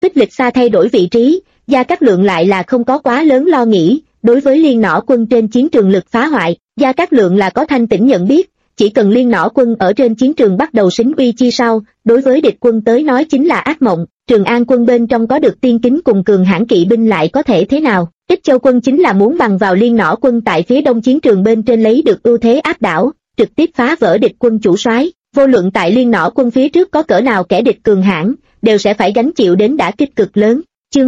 Phích Lịch Sa thay đổi vị trí, Gia Cát Lượng lại là không có quá lớn lo nghĩ. Đối với Liên Nỏ Quân trên chiến trường lực phá hoại, Gia Cát Lượng là có thanh tỉnh nhận biết, chỉ cần Liên Nỏ Quân ở trên chiến trường bắt đầu xính uy chi sau, đối với địch quân tới nói chính là ác mộng. Trường An Quân bên trong có được tiên kính cùng cường hãn kỵ binh lại có thể thế nào? Ích Châu Quân chính là muốn bằng vào Liên Nỏ Quân tại phía đông chiến trường bên trên lấy được ưu thế áp đảo, trực tiếp phá vỡ địch quân chủ soái. Vô luận tại Liên Nỏ Quân phía trước có cỡ nào kẻ địch cường hãn, đều sẽ phải gánh chịu đến đả kích cực lớn. Chương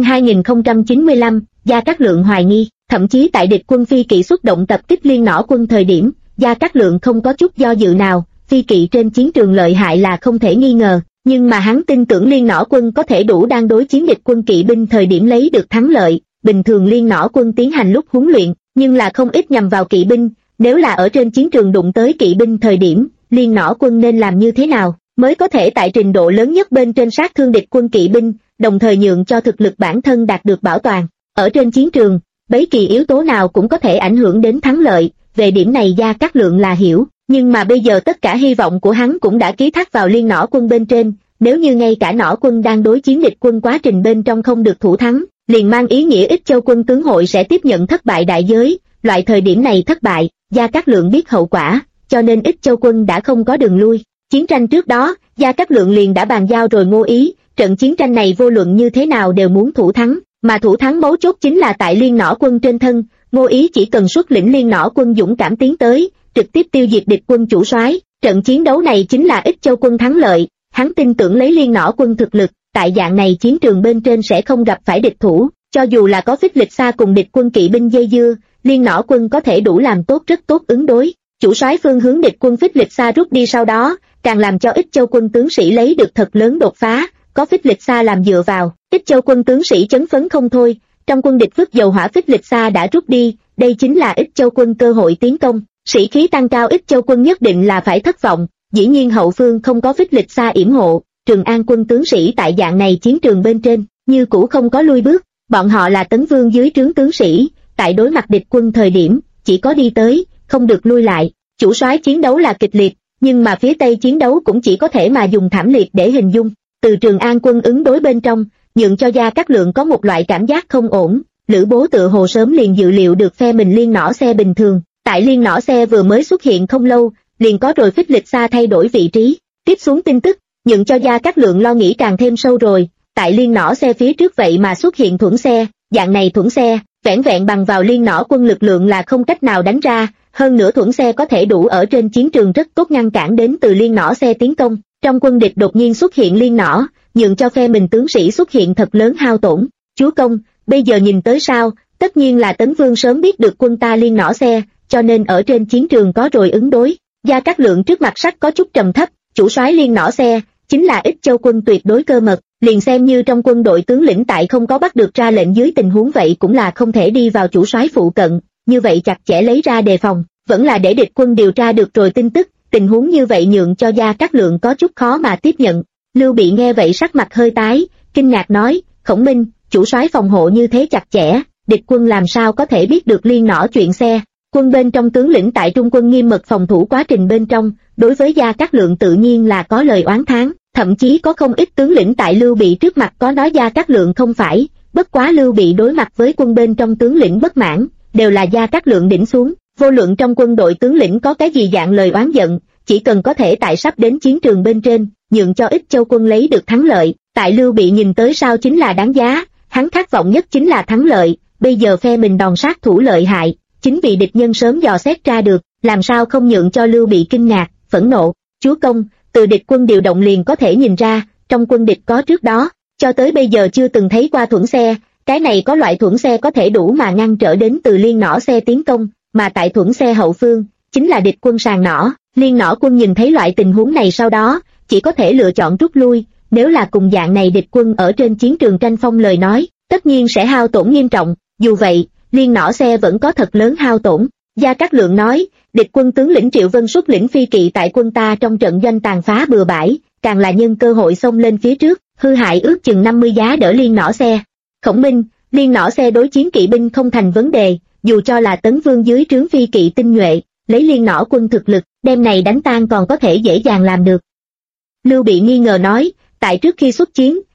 2095, Gia Cát Lượng hoài nghi. Thậm chí tại địch quân phi kỵ xuất động tập kích Liên Nỏ Quân thời điểm, Gia Cát Lượng không có chút do dự nào, phi kỵ trên chiến trường lợi hại là không thể nghi ngờ, nhưng mà hắn tin tưởng Liên Nỏ Quân có thể đủ đang đối chiến địch quân kỵ binh thời điểm lấy được thắng lợi. Bình thường Liên Nỏ Quân tiến hành lúc huấn luyện, nhưng là không ít nhằm vào kỵ binh, nếu là ở trên chiến trường đụng tới kỵ binh thời điểm, Liên Nỏ Quân nên làm như thế nào mới có thể tại trình độ lớn nhất bên trên sát thương địch quân kỵ binh, đồng thời nhượng cho thực lực bản thân đạt được bảo toàn. Ở trên chiến trường, bất kỳ yếu tố nào cũng có thể ảnh hưởng đến thắng lợi, về điểm này Gia Cát Lượng là hiểu, nhưng mà bây giờ tất cả hy vọng của hắn cũng đã ký thác vào Liên Nỏ Quân bên trên, nếu như ngay cả Nỏ Quân đang đối chiến địch quân quá trình bên trong không được thủ thắng, liền mang ý nghĩa Ích Châu Quân tướng hội sẽ tiếp nhận thất bại đại giới, loại thời điểm này thất bại, Gia Cát Lượng biết hậu quả, cho nên Ích Châu Quân đã không có đường lui. Chiến tranh trước đó, Gia Cát Lượng liền đã bàn giao rồi Ngô Ý, trận chiến tranh này vô luận như thế nào đều muốn thủ thắng, mà thủ thắng mấu chốt chính là tại Liên Nỏ Quân trên thân. Ngô Ý chỉ cần xuất lĩnh Liên Nỏ Quân dũng cảm tiến tới, trực tiếp tiêu diệt địch quân chủ soái, trận chiến đấu này chính là Ích Châu Quân thắng lợi. Hắn tin tưởng lấy Liên Nỏ Quân thực lực, tại dạng này chiến trường bên trên sẽ không gặp phải địch thủ, cho dù là có Phích Lịch Sa cùng địch quân kỵ binh dây dưa, Liên Nỏ Quân có thể đủ làm tốt rất tốt ứng đối. Chủ soái phương hướng địch quân Phích Lịch Sa rút đi sau đó, càng làm cho Ích Châu Quân tướng sĩ lấy được thật lớn đột phá, có Phích Lịch Sa làm dựa vào, Ích Châu Quân tướng sĩ chấn phấn không thôi. Trong quân địch phước dầu hỏa Phích Lịch Sa đã rút đi, đây chính là Ích Châu Quân cơ hội tiến công, sĩ khí tăng cao. Ích Châu Quân nhất định là phải thất vọng, dĩ nhiên hậu phương không có Phích Lịch Sa yểm hộ, Trường An Quân tướng sĩ tại dạng này chiến trường bên trên, như cũ không có lui bước, bọn họ là Tấn Vương dưới trướng tướng sĩ, tại đối mặt địch quân thời điểm, chỉ có đi tới, không được lui lại. Chủ soái chiến đấu là kịch liệt, nhưng mà phía Tây chiến đấu cũng chỉ có thể mà dùng thảm liệt để hình dung. Từ Trường An Quân ứng đối bên trong, nhượng cho Gia Cát Lượng có một loại cảm giác không ổn. Lữ Bố tựa hồ sớm liền dự liệu được phe mình Liên Nỏ Xe bình thường, tại Liên Nỏ Xe vừa mới xuất hiện không lâu, liền có rồi Phích Lịch Sa thay đổi vị trí. Tiếp xuống tin tức, nhượng cho Gia Cát Lượng lo nghĩ càng thêm sâu rồi. Tại Liên Nỏ Xe phía trước vậy mà xuất hiện Thuẫn Xe, dạng này Thuẫn Xe, vẻn vẹn bằng vào Liên Nỏ Quân lực lượng là không cách nào đánh ra, hơn nữa Thuẫn Xe có thể đủ ở trên chiến trường rất tốt ngăn cản đến từ Liên Nỏ Xe tiến công. Trong quân địch đột nhiên xuất hiện Liên Nỏ, nhượng cho phe mình tướng sĩ xuất hiện thật lớn hao tổn. Chúa công, bây giờ nhìn tới sao, tất nhiên là Tấn Vương sớm biết được quân ta Liên Nỏ Xe, cho nên ở trên chiến trường có rồi ứng đối. Gia Cát Lượng trước mặt sắc có chút trầm thấp, chủ soái Liên Nỏ Xe chính là Ích Châu Quân tuyệt đối cơ mật, liền xem như trong quân đội tướng lĩnh tại không có bắt được ra lệnh dưới tình huống vậy cũng là không thể đi vào chủ soái phụ cận, như vậy chặt chẽ lấy ra đề phòng, vẫn là để địch quân điều tra được rồi tin tức, tình huống như vậy nhượng cho Gia Cát Lượng có chút khó mà tiếp nhận. Lưu Bị nghe vậy sắc mặt hơi tái, kinh ngạc nói, Khổng Minh, chủ soái phòng hộ như thế chặt chẽ, địch quân làm sao có thể biết được Liên Nỏ chuyện xe. Quân bên trong tướng lĩnh tại trung quân nghiêm mật phòng thủ quá trình bên trong, đối với Gia Cát Lượng tự nhiên là có lời oán thán, thậm chí có không ít tướng lĩnh tại Lưu Bị trước mặt có nói Gia Cát Lượng không phải, bất quá Lưu Bị đối mặt với quân bên trong tướng lĩnh bất mãn, đều là Gia Cát Lượng đỉnh xuống, vô luận trong quân đội tướng lĩnh có cái gì dạng lời oán giận, chỉ cần có thể tại sắp đến chiến trường bên trên, nhượng cho Ích Châu Quân lấy được thắng lợi, tại Lưu Bị nhìn tới sao chính là đáng giá, hắn khát vọng nhất chính là thắng lợi, bây giờ phe mình đòn sát thủ lợi hại, chính vì địch nhân sớm dò xét ra được, làm sao không nhượng cho Lưu Bị kinh ngạc, phẫn nộ. Chúa công, từ địch quân điều động liền có thể nhìn ra, trong quân địch có trước đó, cho tới bây giờ chưa từng thấy qua Thuẫn Xe, cái này có loại Thuẫn Xe có thể đủ mà ngăn trở đến từ Liên Nỏ Xe tiến công, mà tại Thuẫn Xe hậu phương, chính là địch quân sàng nỏ. Liên Nỏ Quân nhìn thấy loại tình huống này sau đó, chỉ có thể lựa chọn rút lui, nếu là cùng dạng này địch quân ở trên chiến trường tranh phong lời nói, tất nhiên sẽ hao tổn nghiêm trọng, dù vậy, Liên Nỏ Xe vẫn có thật lớn hao tổn. Gia Cát Lượng nói, địch quân tướng lĩnh Triệu Vân xuất lĩnh phi kỵ tại quân ta trong trận doanh tàn phá bừa bãi, càng là nhân cơ hội xông lên phía trước, hư hại ước chừng 50 giá đỡ Liên Nỏ Xe. Khổng Minh, Liên Nỏ Xe đối chiến kỵ binh không thành vấn đề, dù cho là Tấn Vương dưới trướng phi kỵ tinh nhuệ, lấy Liên Nỏ Quân thực lực, đem này đánh tan còn có thể dễ dàng làm được. Lưu Bị nghi ngờ nói, tại trước khi xuất chiến,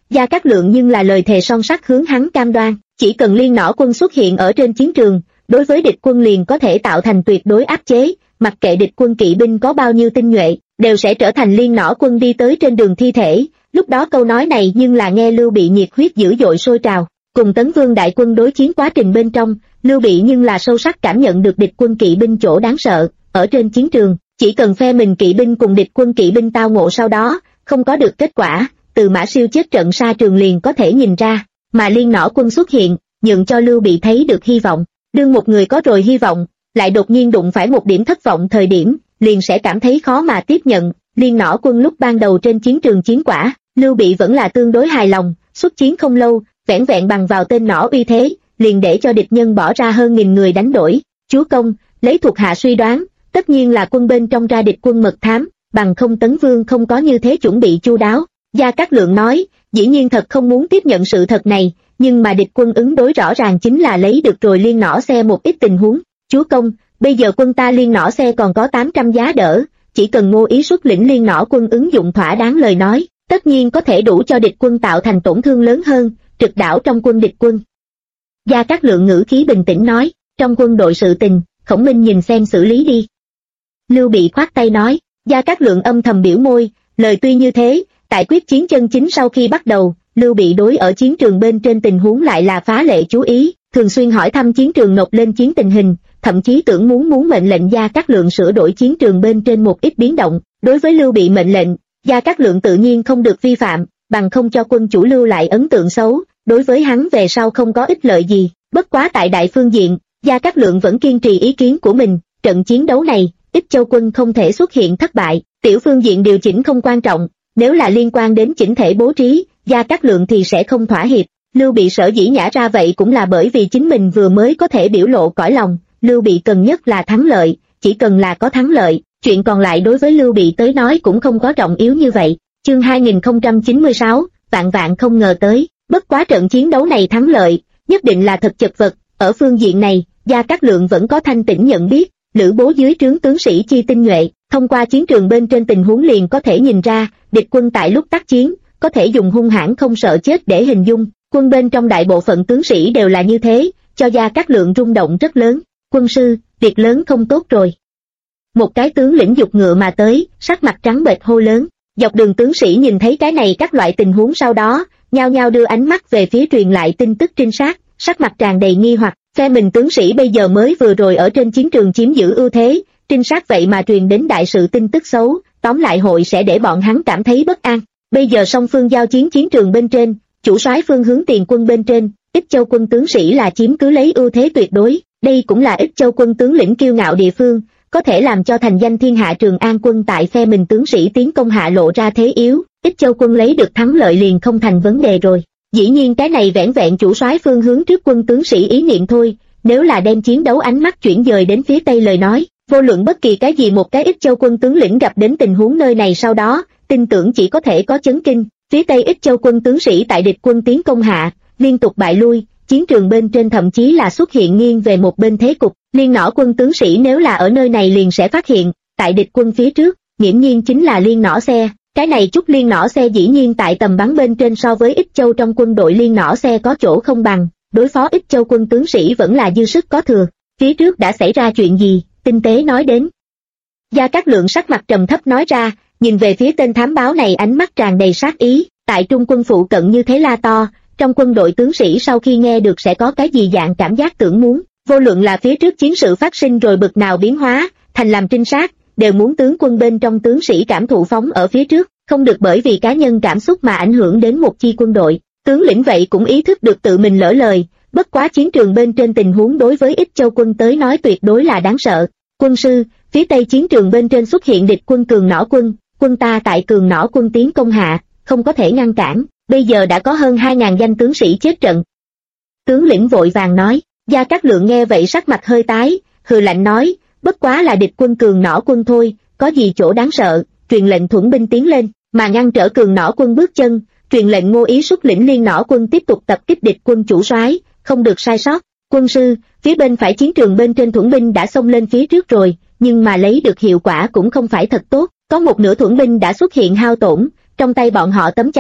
Gia Cát Lượng nhưng là lời thề son sắt hướng hắn cam đoan, chỉ cần Liên Nỏ quân xuất hiện ở trên chiến trường, đối với địch quân liền có thể tạo thành tuyệt đối áp chế, mặc kệ địch quân kỵ binh có bao nhiêu tinh nhuệ, đều sẽ trở thành Liên Nỏ quân đi tới trên đường thi thể. Lúc đó câu nói này nhưng là nghe Lưu Bị nhiệt huyết dữ dội sôi trào. Cùng Tấn Vương đại quân đối chiến quá trình bên trong, Lưu Bị nhưng là sâu sắc cảm nhận được địch quân kỵ binh chỗ đáng sợ. Ở trên chiến trường, chỉ cần phe mình kỵ binh cùng địch quân kỵ binh tao ngộ sau đó không có được kết quả, từ Mã Siêu chết trận xa trường liền có thể nhìn ra. Mà Liên Nỏ quân xuất hiện, nhượng cho Lưu Bị thấy được hy vọng. Đương một người có rồi hy vọng, lại đột nhiên đụng phải một điểm thất vọng thời điểm, liền sẽ cảm thấy khó mà tiếp nhận. Liên Nỏ quân lúc ban đầu trên chiến trường chiến quả, Lưu Bị vẫn là tương đối hài lòng, xuất chiến không lâu, vẻn vẹn bằng vào tên nỏ uy thế, liền để cho địch nhân bỏ ra hơn 1000 người đánh đổi. Chúa công, lấy thuộc hạ suy đoán, tất nhiên là quân bên trong ra địch quân mật thám, bằng không Tấn Vương không có như thế chuẩn bị chu đáo. Gia Cát Lượng nói, dĩ nhiên thật không muốn tiếp nhận sự thật này, nhưng mà địch quân ứng đối rõ ràng chính là lấy được rồi Liên Nỏ xe một ít tình huống. Chúa công, bây giờ quân ta Liên Nỏ xe còn có 800 giá đỡ, chỉ cần Ngô Ý xuất lĩnh Liên Nỏ quân ứng dụng thỏa đáng lời nói, tất nhiên có thể đủ cho địch quân tạo thành tổn thương lớn hơn, trực đảo trong quân địch quân. Gia Cát Lượng ngữ khí bình tĩnh nói, trong quân đội sự tình, Khổng Minh nhìn xem xử lý đi. Lưu Bị khoát tay nói. Gia Cát Lượng âm thầm biểu môi, lời tuy như thế, tại quyết chiến chân chính sau khi bắt đầu, Lưu Bị đối ở chiến trường bên trên tình huống lại là phá lệ chú ý, thường xuyên hỏi thăm chiến trường nộp lên chiến tình hình, thậm chí tưởng muốn mệnh lệnh Gia Cát Lượng sửa đổi chiến trường bên trên một ít biến động. Đối với Lưu Bị mệnh lệnh, Gia Cát Lượng tự nhiên không được vi phạm, bằng không cho quân chủ lưu lại ấn tượng xấu, đối với hắn về sau không có ích lợi gì. Bất quá tại đại phương diện, Gia Cát Lượng vẫn kiên trì ý kiến của mình, trận chiến đấu này, Ích Châu quân không thể xuất hiện thất bại, tiểu phương diện điều chỉnh không quan trọng, nếu là liên quan đến chỉnh thể bố trí, Gia Cát Lượng thì sẽ không thỏa hiệp. Lưu Bị sở dĩ nhả ra vậy cũng là bởi vì chính mình vừa mới có thể biểu lộ cõi lòng, Lưu Bị cần nhất là thắng lợi, chỉ cần là có thắng lợi, chuyện còn lại đối với Lưu Bị tới nói cũng không có trọng yếu như vậy. Chương 2096, vạn vạn không ngờ tới, bất quá trận chiến đấu này thắng lợi, nhất định là thật chật vật. Ở phương diện này, Gia Cát Lượng vẫn có thanh tĩnh nhận biết, Lữ Bố dưới trướng tướng sĩ chi tinh nhuệ, thông qua chiến trường bên trên tình huống liền có thể nhìn ra, địch quân tại lúc tác chiến, có thể dùng hung hãn không sợ chết để hình dung, quân bên trong đại bộ phận tướng sĩ đều là như thế, cho Gia Cát Lượng rung động rất lớn. Quân sư, việc lớn không tốt rồi. Một cái tướng lĩnh giục ngựa mà tới, sắc mặt trắng bệch hô lớn. Dọc đường tướng sĩ nhìn thấy cái này các loại tình huống sau đó, nhao nhao đưa ánh mắt về phía truyền lại tin tức trinh sát, sắc mặt tràn đầy nghi hoặc, phe mình tướng sĩ bây giờ mới vừa rồi ở trên chiến trường chiếm giữ ưu thế, trinh sát vậy mà truyền đến đại sự tin tức xấu, tóm lại hội sẽ để bọn hắn cảm thấy bất an. Bây giờ song phương giao chiến chiến trường bên trên, chủ soái phương hướng tiền quân bên trên, Ích Châu quân tướng sĩ là chiếm cứ lấy ưu thế tuyệt đối, đây cũng là Ích Châu quân tướng lĩnh kiêu ngạo địa phương, có thể làm cho thành danh thiên hạ Trường An quân tại phe mình tướng sĩ tiến công hạ lộ ra thế yếu, Ích Châu quân lấy được thắng lợi liền không thành vấn đề rồi. Dĩ nhiên cái này vẻn vẹn chủ soái phương hướng trước quân tướng sĩ ý niệm thôi, nếu là đem chiến đấu ánh mắt chuyển dời đến phía Tây lời nói, vô luận bất kỳ cái gì một cái Ích Châu quân tướng lĩnh gặp đến tình huống nơi này sau đó, tin tưởng chỉ có thể có chấn kinh. Phía Tây Ích Châu quân tướng sĩ tại địch quân tiến công hạ, liên tục bại lui, chiến trường bên trên thậm chí là xuất hiện nghiêng về một bên thế cục. Liên Nỏ quân tướng sĩ nếu là ở nơi này liền sẽ phát hiện, tại địch quân phía trước, nghiễm nhiên chính là Liên Nỏ xe. Cái này chút Liên Nỏ xe dĩ nhiên tại tầm bắn bên trên so với Ích Châu trong quân đội Liên Nỏ xe có chỗ không bằng, đối phó Ích Châu quân tướng sĩ vẫn là dư sức có thừa. Phía trước đã xảy ra chuyện gì? Tinh tế nói đến. Gia Cát Lượng sắc mặt trầm thấp nói ra, nhìn về phía tên thám báo này ánh mắt tràn đầy sát ý, tại trung quân phụ cận như thế la to, trong quân đội tướng sĩ sau khi nghe được sẽ có cái gì dạng cảm giác tưởng muốn, vô luận là phía trước chiến sự phát sinh rồi bực nào biến hóa, thành làm trinh sát, đều muốn tướng quân bên trong tướng sĩ cảm thụ phóng ở phía trước, không được bởi vì cá nhân cảm xúc mà ảnh hưởng đến một chi quân đội. Tướng lĩnh vậy cũng ý thức được tự mình lỡ lời, bất quá chiến trường bên trên tình huống đối với Ích Châu quân tới nói tuyệt đối là đáng sợ. Quân sư, phía Tây chiến trường bên trên xuất hiện địch quân Cường Nỏ quân, quân ta tại Cường Nỏ quân tiến công hạ, không có thể ngăn cản, bây giờ đã có hơn 2000 danh tướng sĩ chết trận. Tướng lĩnh vội vàng nói. Gia Cát Lượng nghe vậy sắc mặt hơi tái, hừ lạnh nói, bất quá là địch quân Cường Nỏ quân thôi, có gì chỗ đáng sợ, truyền lệnh thuẫn binh tiến lên, mà ngăn trở Cường Nỏ quân bước chân, truyền lệnh Ngô Ý xuất lĩnh Liên Nỏ quân tiếp tục tập kích địch quân chủ soái, không được sai sót. Quân sư, phía bên phải chiến trường bên trên thuẫn binh đã xông lên phía trước rồi, nhưng mà lấy được hiệu quả cũng không phải thật tốt, có một nửa thuẫn binh đã xuất hiện hao tổn, trong tay bọn họ tấm chắn,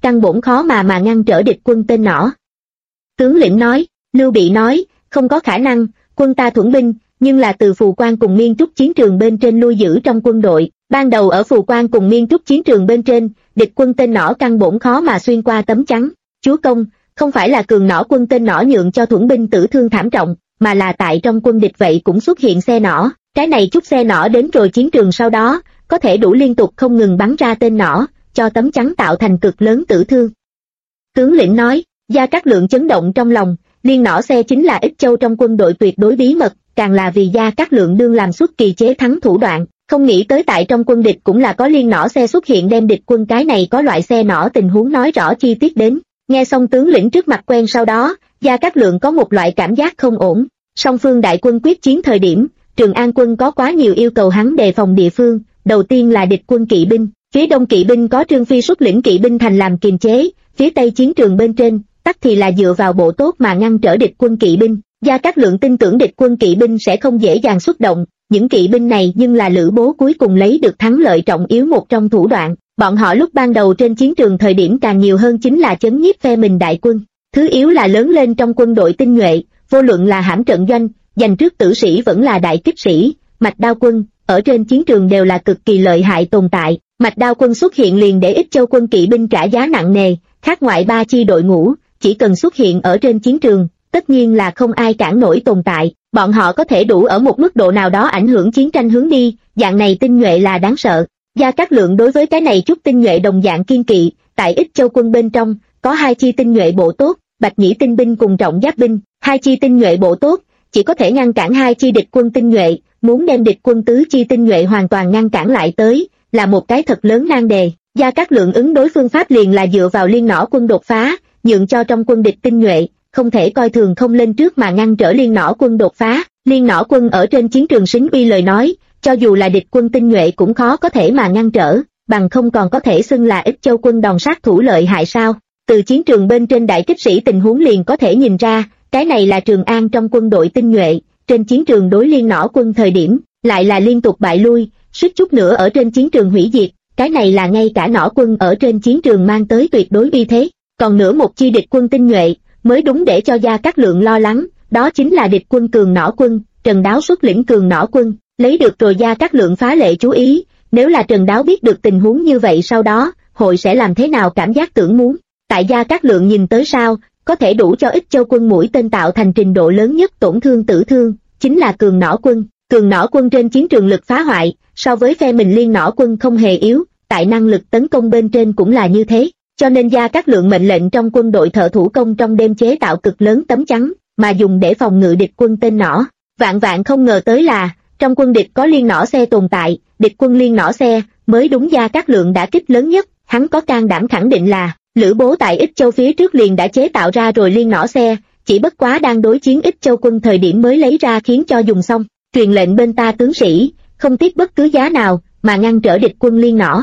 căn bổn khó mà ngăn trở địch quân tên nỏ. Tướng lĩnh nói. Lưu Bị nói, không có khả năng, quân ta thuẫn binh, nhưng là từ Phù Quan cùng Miên Trúc chiến trường bên trên lui giữ trong quân đội. Ban đầu ở Phù Quan cùng Miên Trúc chiến trường bên trên, địch quân tên nỏ căn bổn khó mà xuyên qua tấm chắn. Chúa công, không phải là cường nỏ quân tên nỏ nhượng cho thuẫn binh tử thương thảm trọng, mà là tại trong quân địch vậy cũng xuất hiện xe nỏ. Cái này chút xe nỏ đến rồi chiến trường sau đó, có thể đủ liên tục không ngừng bắn ra tên nỏ, cho tấm chắn tạo thành cực lớn tử thương. Tướng lĩnh nói. Gia Cát Lượng chấn động trong lòng, liên nỏ xe chính là Ích Châu trong quân đội tuyệt đối bí mật, càng là vì Gia Cát Lượng đương làm xuất kỳ chế thắng thủ đoạn, không nghĩ tới tại trong quân địch cũng là có liên nỏ xe xuất hiện đem địch quân cái này có loại xe nỏ tình huống nói rõ chi tiết đến. Nghe xong tướng lĩnh trước mặt quen sau đó, Gia Cát Lượng có một loại cảm giác không ổn. Song phương đại quân quyết chiến thời điểm, Trường An quân có quá nhiều yêu cầu hắn đề phòng địa phương. Đầu tiên là địch quân kỵ binh, phía đông kỵ binh có Trương Phi xuất lĩnh kỵ binh thành làm kiềm chế, phía tây chiến trường bên trên, tắc thì là dựa vào bộ tốt mà ngăn trở địch quân kỵ binh. Gia Cát Lượng tin tưởng địch quân kỵ binh sẽ không dễ dàng xuất động, những kỵ binh này nhưng là Lữ Bố cuối cùng lấy được thắng lợi trọng yếu một trong thủ đoạn. Bọn họ lúc ban đầu trên chiến trường thời điểm càng nhiều hơn chính là chấn nhiếp phe mình đại quân, thứ yếu là lớn lên trong quân đội tinh nhuệ, vô luận là hãm trận doanh, giành trước tử sĩ vẫn là đại kích sĩ, Mạch Đao quân, ở trên chiến trường đều là cực kỳ lợi hại tồn tại. Mạch Đao quân xuất hiện liền để Ích Châu quân kỵ binh trả giá nặng nề, khác ngoại ba chi đội ngũ, chỉ cần xuất hiện ở trên chiến trường, tất nhiên là không ai cản nổi tồn tại, bọn họ có thể đủ ở một mức độ nào đó ảnh hưởng chiến tranh hướng đi, dạng này tinh nhuệ là đáng sợ. Gia Cát Lượng đối với cái này chút tinh nhuệ đồng dạng kiên kỵ, tại Ích Châu quân bên trong, có hai chi tinh nhuệ bộ tốt, Bạch Nhĩ tinh binh cùng Trọng Giáp binh, hai chi tinh nhuệ bộ tốt, chỉ có thể ngăn cản hai chi địch quân tinh nhuệ, muốn đem địch quân tứ chi tinh nhuệ hoàn toàn ngăn cản lại tới, là một cái thật lớn nan đề. Gia Cát Lượng ứng đối phương pháp liền là dựa vào liên nỏ quân đột phá, nhượng cho trong quân địch tinh nhuệ, không thể coi thường không lên trước mà ngăn trở liên nỏ quân đột phá. Liên nỏ quân ở trên chiến trường xính uy lời nói, cho dù là địch quân tinh nhuệ cũng khó có thể mà ngăn trở, bằng không còn có thể xưng là Ích Châu quân đòn sát thủ lợi hại sao. Từ chiến trường bên trên đại kích sĩ tình huống liền có thể nhìn ra, cái này là Trường An trong quân đội tinh nhuệ, trên chiến trường đối liên nỏ quân thời điểm, lại là liên tục bại lui, suýt chút nữa ở trên chiến trường hủy diệt, cái này là ngay cả nỏ quân ở trên chiến trường mang tới tuyệt đối uy thế. Còn nữa một chi địch quân tinh nhuệ, mới đúng để cho Gia Cát Lượng lo lắng, đó chính là địch quân cường nỏ quân, Trần Đáo xuất lĩnh cường nỏ quân, lấy được rồi Gia Cát Lượng phá lệ chú ý, nếu là Trần Đáo biết được tình huống như vậy sau đó, hội sẽ làm thế nào cảm giác tưởng muốn. Tại Gia Cát Lượng nhìn tới sao, có thể đủ cho Ích Châu quân mũi tên tạo thành trình độ lớn nhất tổn thương tử thương, chính là cường nỏ quân. Cường nỏ quân trên chiến trường lực phá hoại, so với phe mình liên nỏ quân không hề yếu, tại năng lực tấn công bên trên cũng là như thế. Cho nên Gia Cát Lượng mệnh lệnh trong quân đội thợ thủ công trong đêm chế tạo cực lớn tấm chắn, mà dùng để phòng ngự địch quân tên nỏ. Vạn vạn không ngờ tới là, trong quân địch có liên nỏ xe tồn tại, địch quân liên nỏ xe, mới đúng Gia Cát Lượng đã kích lớn nhất, hắn có can đảm khẳng định là, Lữ Bố tại Ích Châu phía trước liền đã chế tạo ra rồi liên nỏ xe, chỉ bất quá đang đối chiến Ích Châu quân thời điểm mới lấy ra khiến cho dùng xong, truyền lệnh bên ta tướng sĩ, không tiếc bất cứ giá nào, mà ngăn trở địch quân liên nỏ.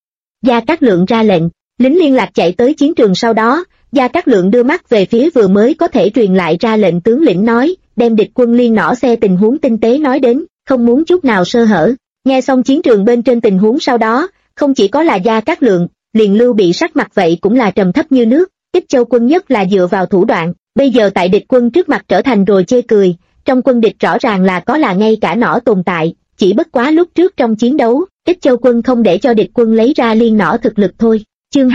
Gia Cát Lượng ra lệnh. Lính liên lạc chạy tới chiến trường sau đó, Gia Cát Lượng đưa mắt về phía vừa mới có thể truyền lại ra lệnh tướng lĩnh nói, đem địch quân liên nỏ xe tình huống tinh tế nói đến, không muốn chút nào sơ hở. Nghe xong chiến trường bên trên tình huống sau đó, không chỉ có là Gia Cát Lượng, liền Lưu Bị sắc mặt vậy cũng là trầm thấp như nước, Ích Châu quân nhất là dựa vào thủ đoạn, bây giờ tại địch quân trước mặt trở thành rồi chê cười, trong quân địch rõ ràng là có là ngay cả nỏ tồn tại, chỉ bất quá lúc trước trong chiến đấu, Ích Châu quân không để cho địch quân lấy ra liên nỏ thực lực thôi. Chương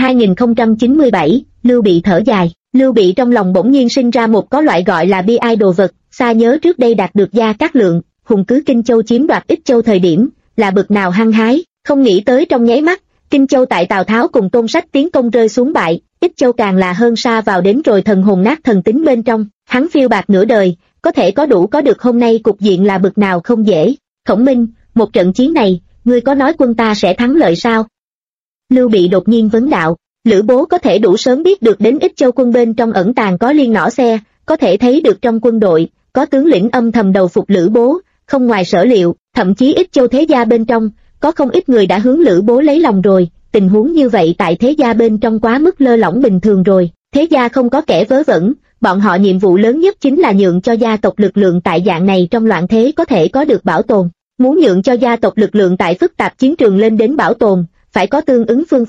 2097, Lưu Bị thở dài, Lưu Bị trong lòng bỗng nhiên sinh ra một có loại gọi là bi ai đồ vật, xa nhớ trước đây đạt được Gia Cát Lượng, hùng cứ Kinh Châu chiếm đoạt Ích Châu thời điểm, là bực nào hăng hái, không nghĩ tới trong nháy mắt, Kinh Châu tại Tào Tháo cùng Tôn Sách tiến công rơi xuống bại, Ích Châu càng là hơn xa vào đến rồi thần hồn nát thần tính bên trong, hắn phiêu bạt nửa đời, có thể có đủ có được hôm nay cục diện là bực nào không dễ. Khổng Minh, một trận chiến này, ngươi có nói quân ta sẽ thắng lợi sao? Lưu Bị đột nhiên vấn đạo, Lữ Bố có thể đủ sớm biết được đến Ích Châu quân bên trong ẩn tàng có liên nỏ xe, có thể thấy được trong quân đội, có tướng lĩnh âm thầm đầu phục Lữ Bố, không ngoài sở liệu, thậm chí Ích Châu thế gia bên trong, có không ít người đã hướng Lữ Bố lấy lòng rồi, tình huống như vậy tại thế gia bên trong quá mức lơ lỏng bình thường rồi, thế gia không có kẻ vớ vẩn, bọn họ nhiệm vụ lớn nhất chính là nhượng cho gia tộc lực lượng tại dạng này trong loạn thế có thể có được bảo tồn, muốn nhượng cho gia tộc lực lượng tại phức tạp chiến trường lên đến bảo tồn, phải có tương ứng phương pháp,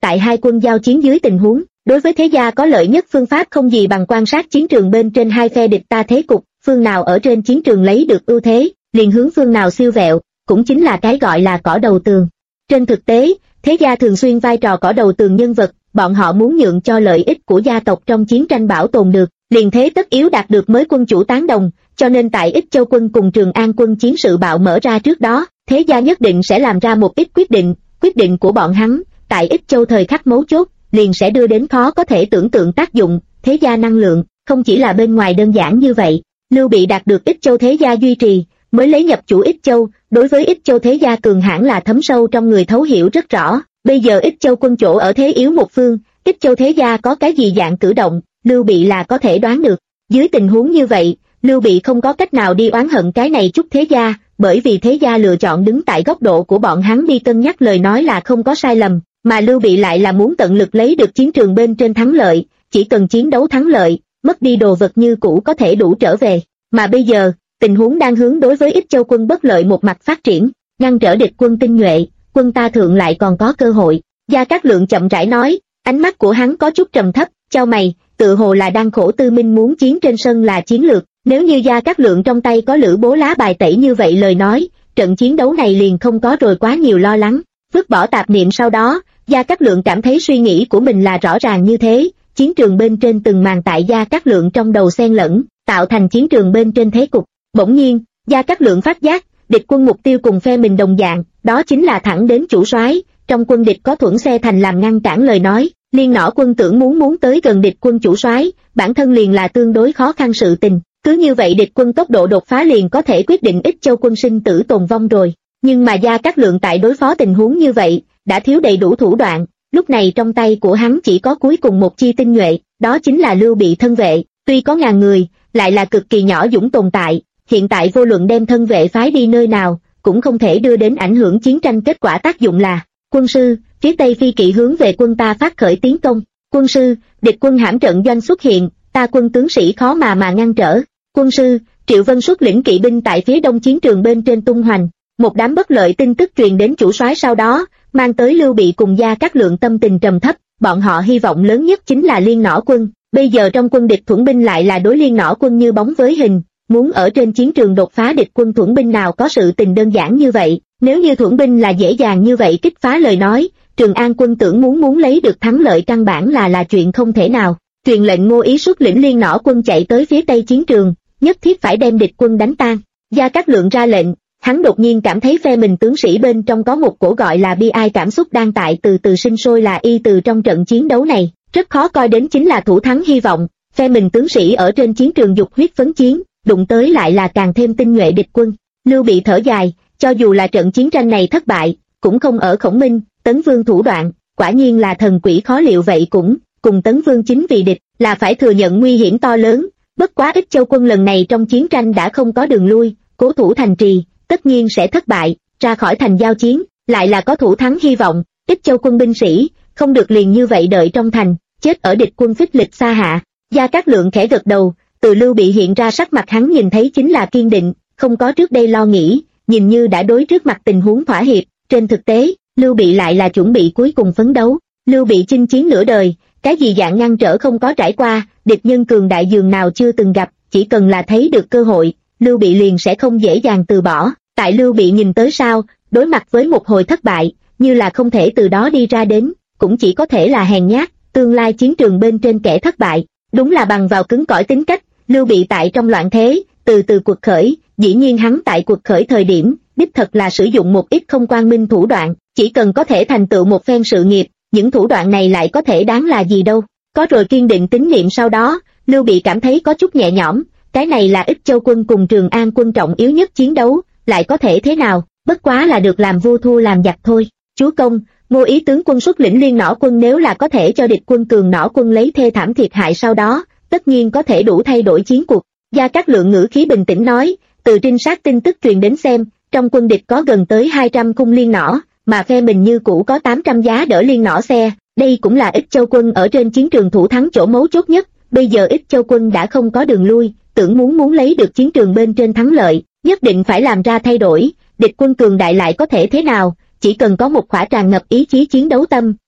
tại hai quân giao chiến dưới tình huống, đối với thế gia có lợi nhất phương pháp không gì bằng quan sát chiến trường bên trên hai phe địch ta thế cục, phương nào ở trên chiến trường lấy được ưu thế, liền hướng phương nào siêu vẹo, cũng chính là cái gọi là cỏ đầu tường. Trên thực tế, thế gia thường xuyên vai trò cỏ đầu tường nhân vật, bọn họ muốn nhượng cho lợi ích của gia tộc trong chiến tranh bảo tồn được, liền thế tất yếu đạt được mới quân chủ tán đồng, cho nên tại Ích Châu quân cùng Trường An quân chiến sự bạo mở ra trước đó, thế gia nhất định sẽ làm ra một ít quyết định của bọn hắn, tại Ích Châu thời khắc mấu chốt, liền sẽ đưa đến khó có thể tưởng tượng tác dụng, thế gia năng lượng, không chỉ là bên ngoài đơn giản như vậy. Lưu Bị đạt được Ích Châu thế gia duy trì, mới lấy nhập chủ Ích Châu, đối với Ích Châu thế gia cường hãn là thấm sâu trong người thấu hiểu rất rõ, bây giờ Ích Châu quân chỗ ở thế yếu một phương, Ích Châu thế gia có cái gì dạng cử động, Lưu Bị là có thể đoán được. Dưới tình huống như vậy, Lưu Bị không có cách nào đi oán hận cái này chút thế gia, bởi vì thế gia lựa chọn đứng tại góc độ của bọn hắn đi cân nhắc lời nói là không có sai lầm, mà Lưu Bị lại là muốn tận lực lấy được chiến trường bên trên thắng lợi, chỉ cần chiến đấu thắng lợi, mất đi đồ vật như cũ có thể đủ trở về. Mà bây giờ, tình huống đang hướng đối với Ích Châu quân bất lợi một mặt phát triển, ngăn trở địch quân tinh nhuệ, quân ta thượng lại còn có cơ hội. Gia Cát Lượng chậm rãi nói, ánh mắt của hắn có chút trầm thấp, chau mày, tự hồ là đang khổ tư minh muốn chiến trên sân là chiến lược. Nếu như Gia Cát Lượng trong tay có Lữ Bố lá bài tẩy như vậy lời nói, trận chiến đấu này liền không có rồi quá nhiều lo lắng. Vứt bỏ tạp niệm sau đó, Gia Cát Lượng cảm thấy suy nghĩ của mình là rõ ràng như thế, chiến trường bên trên từng màn tại Gia Cát Lượng trong đầu xen lẫn, tạo thành chiến trường bên trên thế cục. Bỗng nhiên, Gia Cát Lượng phát giác, địch quân mục tiêu cùng phe mình đồng dạng, đó chính là thẳng đến chủ soái. Trong quân địch có Thuẫn Xe Thành làm ngăn cản lời nói, Liên Nỏ quân tưởng muốn tới gần địch quân chủ soái, bản thân liền là tương đối khó khăn sự tình. Cứ như vậy địch quân tốc độ đột phá liền có thể quyết định Ích Châu quân sinh tử tồn vong rồi. Nhưng mà Gia Cát Lượng tại đối phó tình huống như vậy, đã thiếu đầy đủ thủ đoạn, lúc này trong tay của hắn chỉ có cuối cùng một chi tinh nhuệ, đó chính là Lưu Bị thân vệ, tuy có ngàn người, lại là cực kỳ nhỏ dũng tồn tại, hiện tại vô luận đem thân vệ phái đi nơi nào, cũng không thể đưa đến ảnh hưởng chiến tranh kết quả tác dụng là, quân sư, phía Tây Phi kỵ hướng về quân ta phát khởi tiến công, quân sư, địch quân hãm trận doanh xuất hiện, ta quân tướng sĩ khó mà ngăn trở. Quân sư, Triệu Vân xuất lĩnh kỵ binh tại phía đông chiến trường bên trên tung hoành, một đám bất lợi tin tức truyền đến chủ soái sau đó, mang tới Lưu Bị cùng Gia Cát Lượng tâm tình trầm thấp, bọn họ hy vọng lớn nhất chính là Liên Nỏ quân, bây giờ trong quân địch Thuẫn binh lại là đối Liên Nỏ quân như bóng với hình, muốn ở trên chiến trường đột phá địch quân Thuẫn binh nào có sự tình đơn giản như vậy, nếu như Thuẫn binh là dễ dàng như vậy kích phá lời nói, Trường An quân tưởng muốn lấy được thắng lợi căn bản là chuyện không thể nào. Truyền lệnh Ngô Ý xuất lĩnh Liên Nỏ quân chạy tới phía tây chiến trường, nhất thiết phải đem địch quân đánh tan. Gia Cát Lượng ra lệnh, hắn đột nhiên cảm thấy phe mình tướng sĩ bên trong có một cổ gọi là bi ai cảm xúc đang tại từ từ sinh sôi là y từ trong trận chiến đấu này, rất khó coi đến chính là thủ thắng hy vọng, phe mình tướng sĩ ở trên chiến trường dục huyết phấn chiến, đụng tới lại là càng thêm tinh nhuệ địch quân. Lưu Bị thở dài, cho dù là trận chiến tranh này thất bại, cũng không ở Khổng Minh, Tấn Vương thủ đoạn, quả nhiên là thần quỷ khó liệu vậy cũng, cùng Tấn Vương chính vì địch, là phải thừa nhận nguy hiểm to lớn. Bất quá Ích Châu quân lần này trong chiến tranh đã không có đường lui, cố thủ thành trì, tất nhiên sẽ thất bại, ra khỏi thành giao chiến, lại là có thủ thắng hy vọng, Ích Châu quân binh sĩ, không được liền như vậy đợi trong thành, chết ở địch quân phích lịch xa hạ. Gia Cát Lượng khẽ gật đầu, từ Lưu Bị hiện ra sắc mặt hắn nhìn thấy chính là kiên định, không có trước đây lo nghĩ, nhìn như đã đối trước mặt tình huống thỏa hiệp, trên thực tế, Lưu Bị lại là chuẩn bị cuối cùng phấn đấu. Lưu Bị chinh chiến nửa đời, cái gì dạng ngăn trở không có trải qua, địch nhân cường đại dường nào chưa từng gặp, chỉ cần là thấy được cơ hội, Lưu Bị liền sẽ không dễ dàng từ bỏ. Tại Lưu Bị nhìn tới sau, đối mặt với một hồi thất bại, như là không thể từ đó đi ra đến, cũng chỉ có thể là hèn nhát, tương lai chiến trường bên trên kẻ thất bại, đúng là bằng vào cứng cỏi tính cách. Lưu Bị tại trong loạn thế, từ từ cuộc khởi, dĩ nhiên hắn tại cuộc khởi thời điểm, đích thật là sử dụng một ít không quang minh thủ đoạn, chỉ cần có thể thành tựu một phen sự nghiệp, những thủ đoạn này lại có thể đáng là gì đâu. Có rồi kiên định tín niệm sau đó, Lưu Bị cảm thấy có chút nhẹ nhõm, cái này là Ích Châu quân cùng Trường An quân trọng yếu nhất chiến đấu, lại có thể thế nào, bất quá là được làm vua thua làm giặc thôi. Chúa công, Ngô Ý tướng quân xuất lĩnh Liên Nỏ quân nếu là có thể cho địch quân Cường Nỏ quân lấy thê thảm thiệt hại sau đó, tất nhiên có thể đủ thay đổi chiến cuộc. Gia Cát Lượng ngữ khí bình tĩnh nói, từ trinh sát tin tức truyền đến xem, trong quân địch có gần tới 200 khung liên nỏ, mà phe mình như cũ có 800 giá đỡ liên nỏ xe, đây cũng là Ích Châu quân ở trên chiến trường thủ thắng chỗ mấu chốt nhất. Bây giờ Ích Châu quân đã không có đường lui, tưởng muốn lấy được chiến trường bên trên thắng lợi, nhất định phải làm ra thay đổi, địch quân cường đại lại có thể thế nào, chỉ cần có một khỏa tràn ngập ý chí chiến đấu tâm,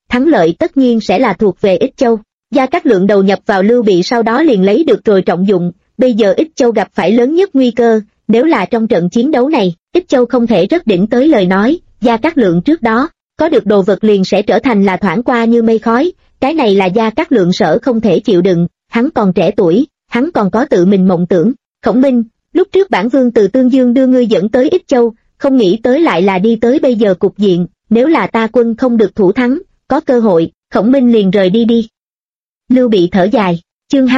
thắng lợi tất nhiên sẽ là thuộc về Ích Châu. Gia Cát Lượng đầu nhập vào Lưu Bị sau đó liền lấy được rồi trọng dụng, bây giờ Ích Châu gặp phải lớn nhất nguy cơ, nếu là trong trận chiến đấu này, Ích Châu không thể rất đỉnh tới lời nói, Gia Cát Lượng trước đó, có được đồ vật liền sẽ trở thành là thoảng qua như mây khói, cái này là Gia Cát Lượng sợ không thể chịu đựng, hắn còn trẻ tuổi, hắn còn có tự mình mộng tưởng. Khổng Minh, lúc trước bản vương từ Tương Dương đưa ngươi dẫn tới Ích Châu, không nghĩ tới lại là đi tới bây giờ cục diện, nếu là ta quân không được thủ thắng, có cơ hội, Khổng Minh liền rời đi. Lưu Bị thở dài, chương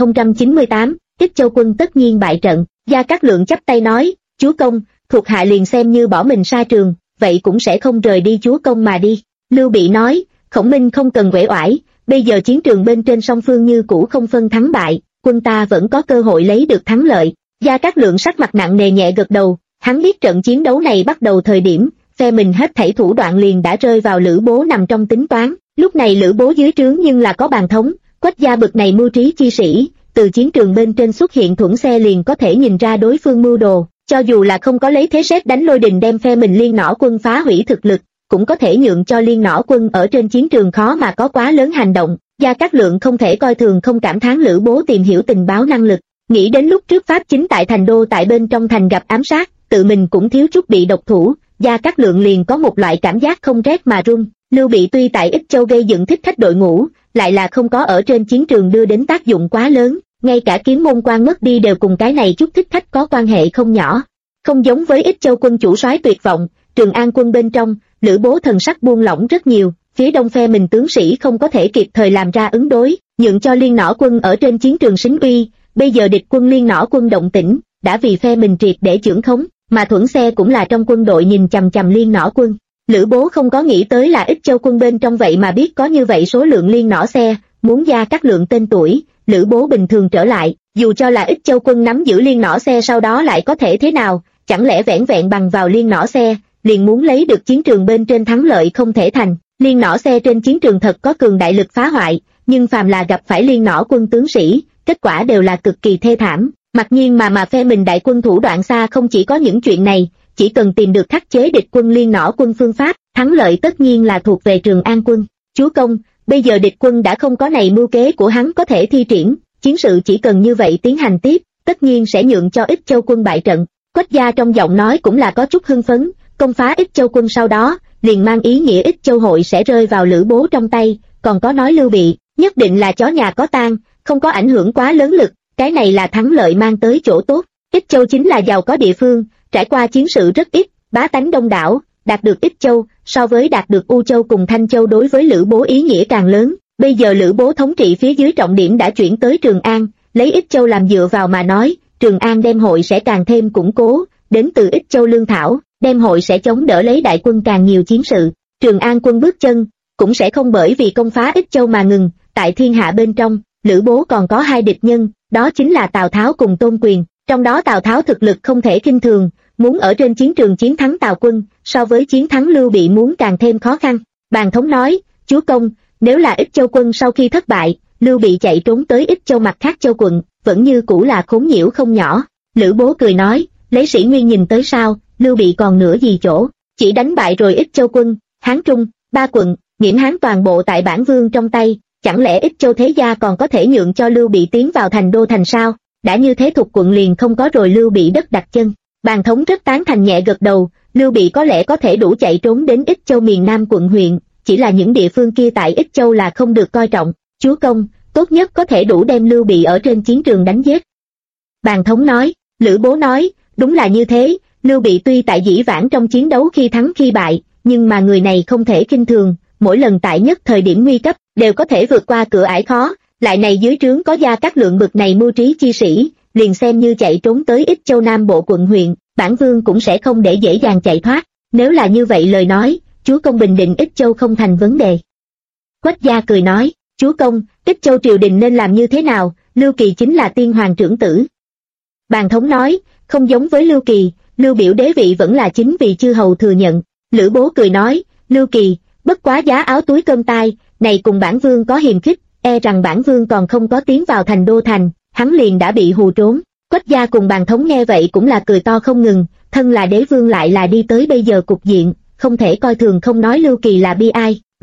2098, Ích Châu quân tất nhiên bại trận, Gia Cát Lượng chắp tay nói, chúa công, thuộc hạ liền xem như bỏ mình sa trường, vậy cũng sẽ không rời đi chúa công mà đi. Lưu Bị nói, Khổng Minh không cần uể oải, bây giờ chiến trường bên trên song phương như cũ không phân thắng bại, quân ta vẫn có cơ hội lấy được thắng lợi. Gia Cát Lượng sắc mặt nặng nề nhẹ gật đầu, hắn biết trận chiến đấu này bắt đầu thời điểm, phe mình hết thảy thủ đoạn liền đã rơi vào Lữ Bố nằm trong tính toán, lúc này Lữ Bố dưới trướng nhưng là có bàn thống, Quách gia bực này mưu trí chi sĩ, từ chiến trường bên trên xuất hiện thuẫn xe liền có thể nhìn ra đối phương mưu đồ, cho dù là không có lấy thế sét đánh lôi đình đem phe mình Liên Nỏ quân phá hủy thực lực, cũng có thể nhượng cho Liên Nỏ quân ở trên chiến trường khó mà có quá lớn hành động. Gia Cát Lượng không thể coi thường không cảm thán Lữ Bố tìm hiểu tình báo năng lực, nghĩ đến lúc trước Pháp chính tại thành đô tại bên trong thành gặp ám sát, tự mình cũng thiếu chút bị độc thủ, Gia Cát Lượng liền có một loại cảm giác không rét mà run. Lưu Bị tuy tại Ích Châu gây dựng thích khách đội ngũ, lại là không có ở trên chiến trường đưa đến tác dụng quá lớn, ngay cả Kiến Môn Quan mất đi đều cùng cái này chút thích khách có quan hệ không nhỏ. Không giống với Ích Châu quân chủ soái tuyệt vọng, Trường An quân bên trong, Lữ Bố thần sắc buông lỏng rất nhiều, phía đông phe mình tướng sĩ không có thể kịp thời làm ra ứng đối, nhượng cho Liên Nỏ quân ở trên chiến trường xính uy, bây giờ địch quân Liên Nỏ quân động tĩnh, đã vì phe mình triệt để chưởng khống, mà thuẫn xe cũng là trong quân đội nhìn chằm chằm Liên Nỏ quân. Lữ Bố không có nghĩ tới là Ích Châu quân bên trong vậy mà biết có như vậy số lượng Liên Nỏ xe, muốn Gia Cát Lượng tên tuổi, Lữ Bố bình thường trở lại, dù cho là Ích Châu quân nắm giữ Liên Nỏ xe sau đó lại có thể thế nào, chẳng lẽ vẻn vẹn bằng vào Liên Nỏ xe, liền muốn lấy được chiến trường bên trên thắng lợi không thể thành. Liên Nỏ xe trên chiến trường thật có cường đại lực phá hoại, nhưng phàm là gặp phải Liên Nỏ quân tướng sĩ, kết quả đều là cực kỳ thê thảm. Mặc nhiên mà phe mình đại quân thủ đoạn xa không chỉ có những chuyện này, chỉ cần tìm được khắc chế địch quân Liên Nỏ quân phương pháp, thắng lợi tất nhiên là thuộc về Trường An quân. Chúa công, bây giờ địch quân đã không có này mưu kế của hắn có thể thi triển, chiến sự chỉ cần như vậy tiến hành tiếp, tất nhiên sẽ nhượng cho Ích Châu quân bại trận. Quách gia trong giọng nói cũng là có chút hưng phấn, công phá Ích Châu quân sau đó, liền mang ý nghĩa Ích Châu hội sẽ rơi vào Lữ Bố trong tay, còn có nói Lưu Bị, nhất định là chó nhà có tang, không có ảnh hưởng quá lớn lực, cái này là thắng lợi mang tới chỗ tốt. Ích Châu chính là giàu có địa phương, trải qua chiến sự rất ít, bá tánh đông đảo, đạt được Ích Châu, so với đạt được U Châu cùng Thanh Châu đối với Lữ Bố ý nghĩa càng lớn. Bây giờ Lữ Bố thống trị phía dưới trọng điểm đã chuyển tới Trường An, lấy Ích Châu làm dựa vào mà nói, Trường An đem hội sẽ càng thêm củng cố, đến từ Ích Châu lương thảo, đem hội sẽ chống đỡ lấy đại quân càng nhiều chiến sự. Trường An quân bước chân, cũng sẽ không bởi vì công phá Ích Châu mà ngừng, tại thiên hạ bên trong, Lữ Bố còn có hai địch nhân, đó chính là Tào Tháo cùng Tôn Quyền, trong đó Tào Tháo thực lực không thể khinh thường, muốn ở trên chiến trường chiến thắng Tào quân, so với chiến thắng Lưu Bị muốn càng thêm khó khăn. Bàn thống nói, chúa công, nếu là Ích Châu quân sau khi thất bại, Lưu Bị chạy trốn tới Ích Châu mặt khác châu quận, vẫn như cũ là khốn nhiễu không nhỏ. Lữ Bố cười nói, lấy sĩ nguyên nhìn tới sao, Lưu Bị còn nửa gì chỗ, chỉ đánh bại rồi Ích Châu quân, Hán Trung, ba quận, Nghiễm Hán toàn bộ tại bản vương trong tay, chẳng lẽ Ích Châu thế gia còn có thể nhượng cho Lưu Bị tiến vào thành đô thành sao? Đã như thế thuộc quận liền không có rồi Lưu Bị đất đặt chân. Bàn thống rất tán thành nhẹ gật đầu, Lưu Bị có lẽ có thể đủ chạy trốn đến Ích Châu miền Nam quận huyện, chỉ là những địa phương kia tại Ích Châu là không được coi trọng. Chúa công, tốt nhất có thể đủ đem Lưu Bị ở trên chiến trường đánh giết. Bàn thống nói, Lữ Bố nói, đúng là như thế, Lưu Bị tuy tại dĩ vãng trong chiến đấu khi thắng khi bại, nhưng mà người này không thể kinh thường, mỗi lần tại nhất thời điểm nguy cấp, đều có thể vượt qua cửa ải khó, lại này dưới trướng có Gia Cát Lượng bực này mưu trí chi sĩ, liền xem như chạy trốn tới Ích Châu Nam bộ quận huyện, bản vương cũng sẽ không để dễ dàng chạy thoát, nếu là như vậy lời nói, chúa công bình định Ích Châu không thành vấn đề. Quách gia cười nói, chúa công, Ích Châu triều đình nên làm như thế nào, Lưu Kỳ chính là tiên hoàng trưởng tử. Bàn thống nói, không giống với Lưu Kỳ, Lưu biểu đế vị vẫn là chính vì chư hầu thừa nhận. Lữ Bố cười nói, Lưu Kỳ, bất quá giá áo túi cơm tai, này cùng bản vương có hiềm khích, e rằng bản vương còn không có tiến vào thành đô thành, hắn liền đã bị hù trốn. Quách gia cùng bàn thống nghe vậy cũng là cười to không ngừng, thân là đế vương lại là đi tới bây giờ cục diện, không thể coi thường không nói Lưu Kỳ là bi ai,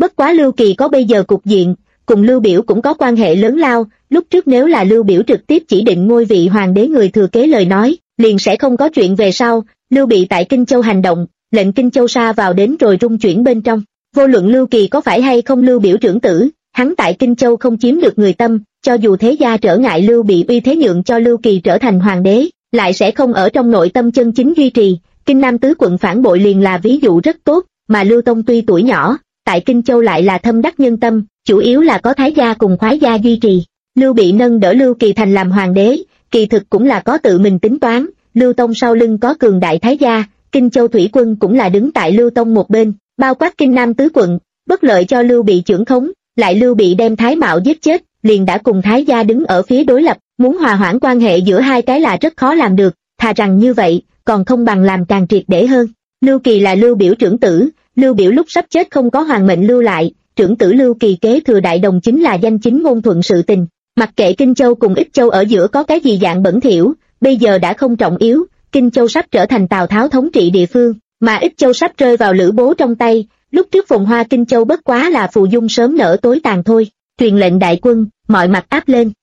Bất quá Lưu Kỳ có bây giờ cục diện, cùng Lưu Biểu cũng có quan hệ lớn lao, lúc trước nếu là Lưu Biểu trực tiếp chỉ định ngôi vị hoàng đế người thừa kế lời nói, liền sẽ không có chuyện về sau. Lưu Bị tại Kinh Châu hành động, lệnh Kinh Châu sa vào đến rồi rung chuyển bên trong. Vô luận Lưu Kỳ có phải hay không Lưu Biểu trưởng tử, hắn tại Kinh Châu không chiếm được người tâm, cho dù thế gia trở ngại Lưu Bị uy thế nhượng cho Lưu Kỳ trở thành hoàng đế, lại sẽ không ở trong nội tâm chân chính duy trì. Kinh Nam tứ quận phản bội liền là ví dụ rất tốt, mà Lưu Tông tuy tuổi nhỏ, tại Kinh Châu lại là thâm đắc nhân tâm, chủ yếu là có thái gia cùng khoái gia duy trì. Lưu Bị nâng đỡ Lưu Kỳ thành làm hoàng đế, kỳ thực cũng là có tự mình tính toán. Lưu Tông sau lưng có cường đại thái gia, Kinh Châu thủy quân cũng là đứng tại Lưu Tông một bên, bao quát Kinh Nam tứ quận, bất lợi cho Lưu Bị trưởng khống. Lại Lưu Bị đem Thái Mạo giết chết, liền đã cùng thái gia đứng ở phía đối lập, muốn hòa hoãn quan hệ giữa hai cái là rất khó làm được, thà rằng như vậy, còn không bằng làm càng triệt để hơn. Lưu Kỳ là Lưu Biểu trưởng tử, Lưu Biểu lúc sắp chết không có hoàng mệnh lưu lại, trưởng tử Lưu Kỳ kế thừa đại đồng chính là danh chính ngôn thuận sự tình. Mặc kệ Kinh Châu cùng Ích Châu ở giữa có cái gì dạng bẩn thỉu, bây giờ đã không trọng yếu. Kinh Châu sắp trở thành Tào Tháo thống trị địa phương, mà Ích Châu sắp rơi vào Lữ Bố trong tay. Lúc trước phồn hoa Kinh Châu bất quá là phù dung sớm nở tối tàn thôi. Truyền lệnh đại quân, mọi mặt áp lên.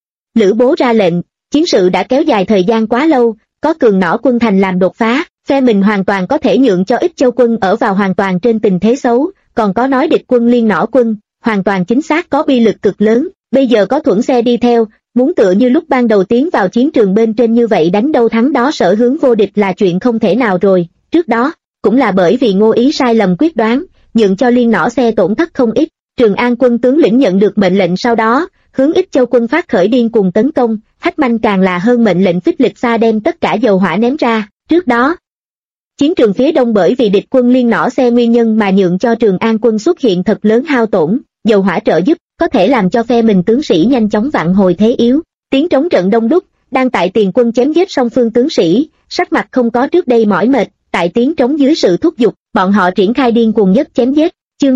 Lữ Bố ra lệnh, chiến sự đã kéo dài thời gian quá lâu, có cường nỏ quân thành làm đột phá, phe mình hoàn toàn có thể nhượng cho Ích Châu quân ở vào hoàn toàn trên tình thế xấu, còn có nói địch quân liên nỏ quân, hoàn toàn chính xác có uy lực cực lớn. Bây giờ có thuẫn xe đi theo, muốn tựa như lúc ban đầu tiến vào chiến trường bên trên như vậy đánh đâu thắng đó sở hướng vô địch là chuyện không thể nào rồi. Trước đó, cũng là bởi vì Ngô Ý sai lầm quyết đoán, nhượng cho liên nỏ xe tổn thất không ít. Trường An quân tướng lĩnh nhận được mệnh lệnh sau đó, hướng Ích Châu quân phát khởi điên cuồng tấn công, Hách Manh càng là hơn mệnh lệnh phích lịch xa đem tất cả dầu hỏa ném ra. Trước đó, chiến trường phía đông bởi vì địch quân liên nỏ xe nguyên nhân mà nhượng cho Trường An quân xuất hiện thật lớn hao tổn, dầu hỏa trợ giúp, có thể làm cho phe mình tướng sĩ nhanh chóng vặn hồi thế yếu. Tiếng trống trận đông đúc, đang tại tiền quân chém giết song phương tướng sĩ, sắc mặt không có trước đây mỏi mệt, tại tiếng trống dưới sự thúc giục, bọn họ triển khai điên cuồng nhất chém giết. Chương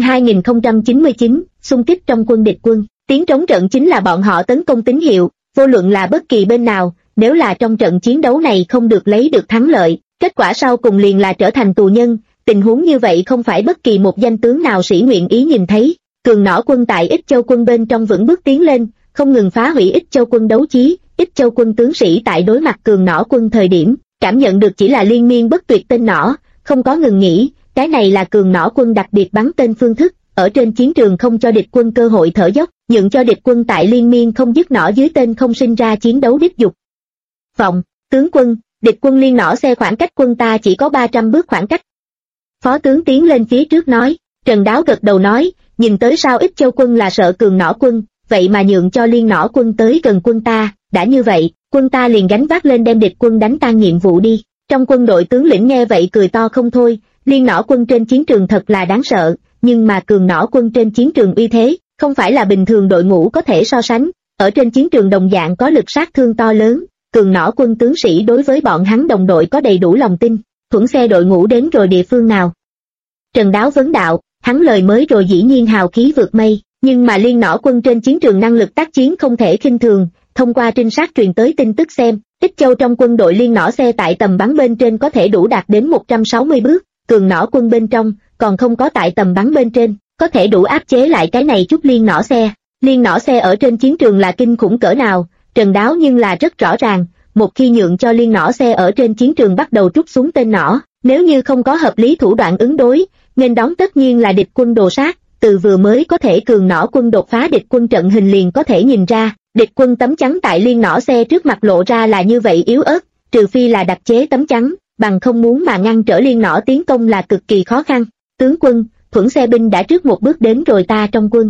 2099, xung kích trong quân địch quân. Tiếng trống trận chính là bọn họ tấn công tín hiệu, vô luận là bất kỳ bên nào, nếu là trong trận chiến đấu này không được lấy được thắng lợi, kết quả sau cùng liền là trở thành tù nhân. Tình huống như vậy không phải bất kỳ một danh tướng nào sĩ nguyện ý nhìn thấy. Cường nỏ quân tại Ích Châu quân bên trong vững bước tiến lên, không ngừng phá hủy Ích Châu quân đấu chí. Ích Châu quân tướng sĩ tại đối mặt cường nỏ quân thời điểm, cảm nhận được chỉ là liên miên bất tuyệt tên nỏ, không có ngừng nghỉ. Cái này là cường nỏ quân đặc biệt bắn tên phương thức, ở trên chiến trường không cho địch quân cơ hội thở dốc, nhượng cho địch quân tại liên miên không dứt nỏ dưới tên không sinh ra chiến đấu đích dục vọng. Tướng quân, địch quân liên nỏ xe khoảng cách quân ta chỉ có 300 bước khoảng cách. Phó tướng tiến lên phía trước nói. Trần Đáo gật đầu nói, nhìn tới sao Ích Châu quân là sợ cường nỏ quân, vậy mà nhượng cho liên nỏ quân tới gần quân ta, đã như vậy, quân ta liền gánh vác lên đem địch quân đánh tan nhiệm vụ đi. Trong quân đội tướng lĩnh nghe vậy cười to không thôi, liên nỏ quân trên chiến trường thật là đáng sợ, nhưng mà cường nỏ quân trên chiến trường uy thế, không phải là bình thường đội ngũ có thể so sánh, ở trên chiến trường đồng dạng có lực sát thương to lớn, cường nỏ quân tướng sĩ đối với bọn hắn đồng đội có đầy đủ lòng tin. Thuẫn xe đội ngũ đến rồi địa phương nào? Trần Đáo vấn đạo, hắn lời mới rồi dĩ nhiên hào khí vượt mây, nhưng mà liên nỏ quân trên chiến trường năng lực tác chiến không thể khinh thường. Thông qua trinh sát truyền tới tin tức xem, Ích Châu trong quân đội liên nỏ xe tại tầm bắn bên trên có thể đủ đạt đến 160 bước, cường nỏ quân bên trong, còn không có tại tầm bắn bên trên, có thể đủ áp chế lại cái này chút liên nỏ xe. Liên nỏ xe ở trên chiến trường là kinh khủng cỡ nào, Trần Đáo nhưng là rất rõ ràng, một khi nhượng cho liên nỏ xe ở trên chiến trường bắt đầu trút xuống tên nỏ, nếu như không có hợp lý thủ đoạn ứng đối, nên đón tất nhiên là địch quân đồ sát. Từ vừa mới có thể cường nỏ quân đột phá địch quân trận hình liền có thể nhìn ra, địch quân tấm chắn tại liên nỏ xe trước mặt lộ ra là như vậy yếu ớt, trừ phi là đặc chế tấm chắn, bằng không muốn mà ngăn trở liên nỏ tiến công là cực kỳ khó khăn. Tướng quân, thuẫn xe binh đã trước một bước đến rồi ta trong quân.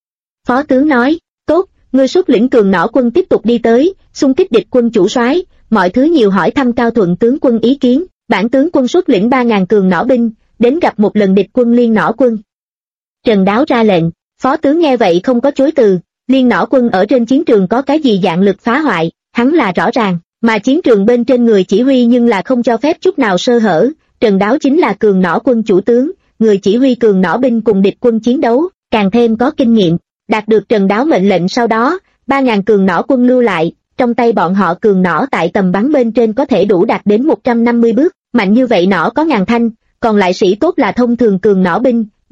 Phó tướng nói, tốt, ngươi xuất lĩnh cường nỏ quân tiếp tục đi tới, xung kích địch quân chủ soái, mọi thứ nhiều hỏi thăm Cao Thuận tướng quân ý kiến. Bản tướng quân xuất lĩnh 3.000 cường nỏ binh, đến gặp một lần địch quân liên nỏ quân. Trần Đáo ra lệnh, phó tướng nghe vậy không có chối từ, liên nỏ quân ở trên chiến trường có cái gì dạng lực phá hoại, hắn là rõ ràng, mà chiến trường bên trên người chỉ huy nhưng là không cho phép chút nào sơ hở. Trần Đáo chính là cường nỏ quân chủ tướng, người chỉ huy cường nỏ binh cùng địch quân chiến đấu, càng thêm có kinh nghiệm. Đạt được Trần Đáo mệnh lệnh sau đó, 3.000 cường nỏ quân lưu lại, trong tay bọn họ cường nỏ tại tầm bắn bên trên có thể đủ đạt đến 150 bước, mạnh như vậy nỏ có ngàn thanh, còn lại sĩ tốt là thông thường cường nỏ binh,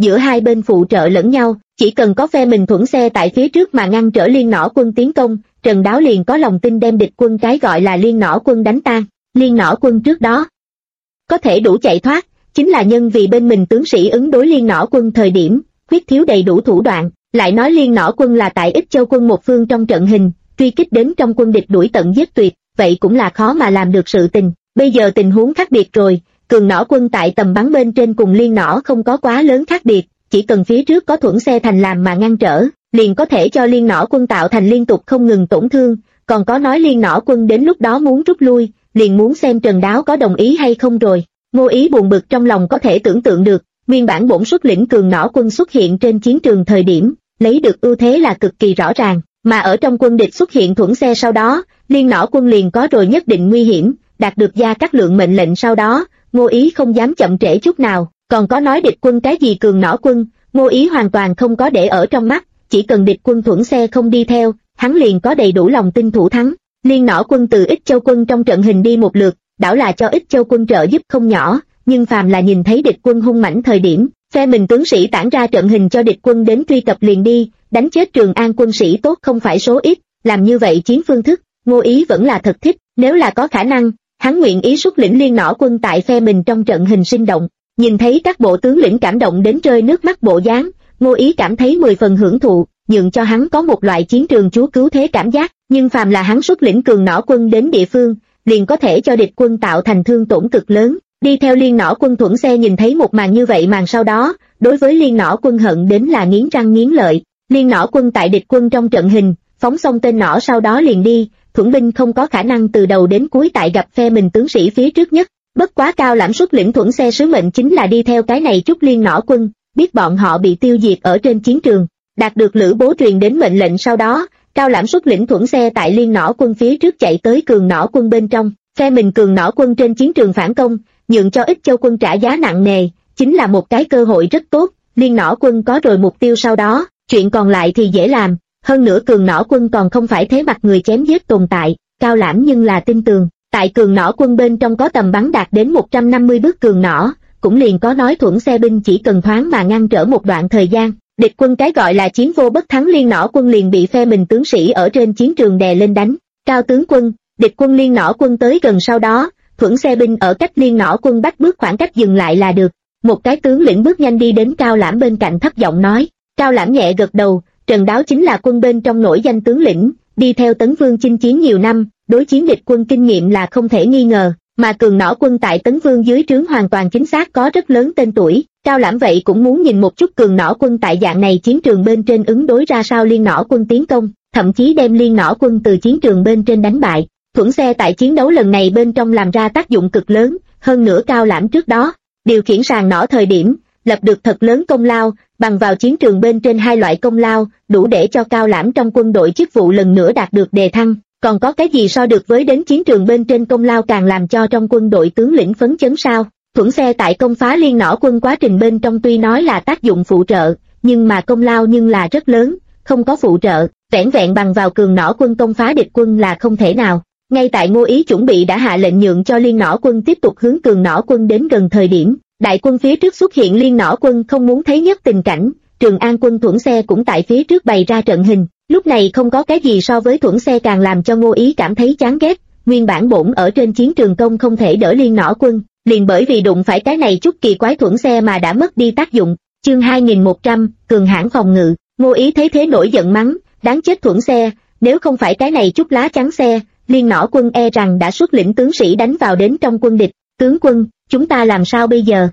giữa hai bên phụ trợ lẫn nhau, chỉ cần có phe mình thuẫn xe tại phía trước mà ngăn trở Liên Nỏ quân tiến công, Trần Đáo liền có lòng tin đem địch quân cái gọi là Liên Nỏ quân đánh tan. Liên Nỏ quân trước đó có thể đủ chạy thoát, chính là nhân vì bên mình tướng sĩ ứng đối Liên Nỏ quân thời điểm khuyết thiếu đầy đủ thủ đoạn, lại nói Liên Nỏ quân là tại Ích Châu quân một phương trong trận hình, truy kích đến trong quân địch đuổi tận giết tuyệt, vậy cũng là khó mà làm được sự tình. Bây giờ tình huống khác biệt rồi, Cường Nỏ quân tại tầm bắn bên trên cùng Liên Nỏ không có quá lớn khác biệt, chỉ cần phía trước có thuẫn xe thành làm mà ngăn trở, liền có thể cho Liên Nỏ quân tạo thành liên tục không ngừng tổn thương, còn có nói Liên Nỏ quân đến lúc đó muốn rút lui, liền muốn xem Trần Đáo có đồng ý hay không rồi. Ngô Ý buồn bực trong lòng có thể tưởng tượng được, nguyên bản bổn xuất lĩnh Cường Nỏ quân xuất hiện trên chiến trường thời điểm, lấy được ưu thế là cực kỳ rõ ràng, mà ở trong quân địch xuất hiện thuẫn xe sau đó, Liên Nỏ quân liền có rồi nhất định nguy hiểm, đạt được Gia Cát Lượng mệnh lệnh sau đó, Ngô Ý không dám chậm trễ chút nào, còn có nói địch quân cái gì Cường Nỏ quân, Ngô Ý hoàn toàn không có để ở trong mắt, chỉ cần địch quân thuẫn xe không đi theo, hắn liền có đầy đủ lòng tin thủ thắng. Liên Nỏ quân từ Ích Châu quân trong trận hình đi một lượt, đảo là cho Ích Châu quân trợ giúp không nhỏ, nhưng phàm là nhìn thấy địch quân hung mãnh thời điểm, phe mình tướng sĩ tản ra trận hình cho địch quân đến truy cập liền đi, đánh chết Trường An quân sĩ tốt không phải số ít, làm như vậy chiến phương thức, Ngô Ý vẫn là thật thích, nếu là có khả năng, hắn nguyện ý xuất lĩnh Liên Nỏ quân tại phe mình trong trận hình sinh động. Nhìn thấy các bộ tướng lĩnh cảm động đến rơi nước mắt bộ dáng, Ngô Ý cảm thấy 10 phần hưởng thụ, nhượng cho hắn có một loại chiến trường chúa cứu thế cảm giác, nhưng phàm là hắn xuất lĩnh Cường Nỏ quân đến địa phương, liền có thể cho địch quân tạo thành thương tổn cực lớn. Đi theo Liên Nỏ quân thuẫn xe nhìn thấy một màn như vậy màn sau đó, đối với Liên Nỏ quân hận đến là nghiến răng nghiến lợi. Liên Nỏ quân tại địch quân trong trận hình, phóng xong tên nỏ sau đó liền đi, thuẫn binh không có khả năng từ đầu đến cuối tại gặp phe mình tướng sĩ phía trước nhất. Bất quá Cao Lãm xuất lĩnh thuẫn xe sứ mệnh chính là đi theo cái này chút Liên Nỏ quân, biết bọn họ bị tiêu diệt ở trên chiến trường. Đạt được Lữ Bố truyền đến mệnh lệnh sau đó, Cao Lãm xuất lĩnh thuẫn xe tại Liên Nỏ quân phía trước chạy tới Cường Nỏ quân bên trong, phe mình Cường Nỏ quân trên chiến trường phản công, nhượng cho Ích Châu quân trả giá nặng nề, chính là một cái cơ hội rất tốt. Liên Nỏ quân có rồi mục tiêu sau đó, chuyện còn lại thì dễ làm, hơn nữa Cường Nỏ quân còn không phải thế mặt người chém giết tồn tại, Cao Lãm nhưng là tin tường, tại Cường Nỏ quân bên trong có tầm bắn đạt đến 150 bước Cường Nỏ, cũng liền có nói thuẫn xe binh chỉ cần thoáng mà ngăn trở một đoạn thời gian, địch quân cái gọi là chiến vô bất thắng Liên Nỏ quân liền bị phe mình tướng sĩ ở trên chiến trường đè lên đánh. Cao tướng quân, địch quân Liên Nỏ quân tới gần sau đó, thuẫn xe binh ở cách Liên Nỏ quân bắt bước khoảng cách dừng lại là được. Một cái tướng lĩnh bước nhanh đi đến Cao Lãm bên cạnh thấp giọng nói. Cao Lãm nhẹ gật đầu, Trần Đáo chính là quân bên trong nổi danh tướng lĩnh, đi theo Tấn Vương chinh chiến nhiều năm, đối chiến địch quân kinh nghiệm là không thể nghi ngờ, mà Cường Nỏ quân tại Tấn Vương dưới trướng hoàn toàn chính xác có rất lớn tên tuổi. Cao Lãm vậy cũng muốn nhìn một chút Cường Nỏ quân tại dạng này chiến trường bên trên ứng đối ra sao Liên Nỏ quân tiến công, thậm chí đem Liên Nỏ quân từ chiến trường bên trên đánh bại. Thuẫn xe tại chiến đấu lần này bên trong làm ra tác dụng cực lớn, hơn nữa Cao Lãm trước đó điều khiển sàng nỏ thời điểm lập được thật lớn công lao, bằng vào chiến trường bên trên hai loại công lao đủ để cho Cao Lãm trong quân đội chức vụ lần nữa đạt được đề thăng. Còn có cái gì so được với đến chiến trường bên trên công lao càng làm cho trong quân đội tướng lĩnh phấn chấn sao? Thuẫn xe tại công phá Liên Nỏ quân quá trình bên trong tuy nói là tác dụng phụ trợ, nhưng mà công lao nhưng là rất lớn, không có phụ trợ, vẻn vẹn bằng vào Cường Nỏ quân công phá địch quân là không thể nào. Ngay tại Ngô Ý chuẩn bị đã hạ lệnh nhượng cho Liên Nỏ quân tiếp tục hướng Cường Nỏ quân đến gần thời điểm, đại quân phía trước xuất hiện Liên Nỏ quân không muốn thấy nhất tình cảnh, Trường An quân thuẫn xe cũng tại phía trước bày ra trận hình. Lúc này không có cái gì so với thuẫn xe càng làm cho Ngô Ý cảm thấy chán ghét, nguyên bản bổn ở trên chiến trường công không thể đỡ Liên Nỏ quân, liền bởi vì đụng phải cái này chút kỳ quái thuẫn xe mà đã mất đi tác dụng. Chương 2100, cường hãn phòng ngự. Ngô Ý thấy thế nổi giận mắng, đáng chết thuẫn xe, nếu không phải cái này chút lá chắn xe, Liên Nỏ quân e rằng đã xuất lĩnh tướng sĩ đánh vào đến trong quân địch. Tướng quân, chúng ta làm sao bây giờ?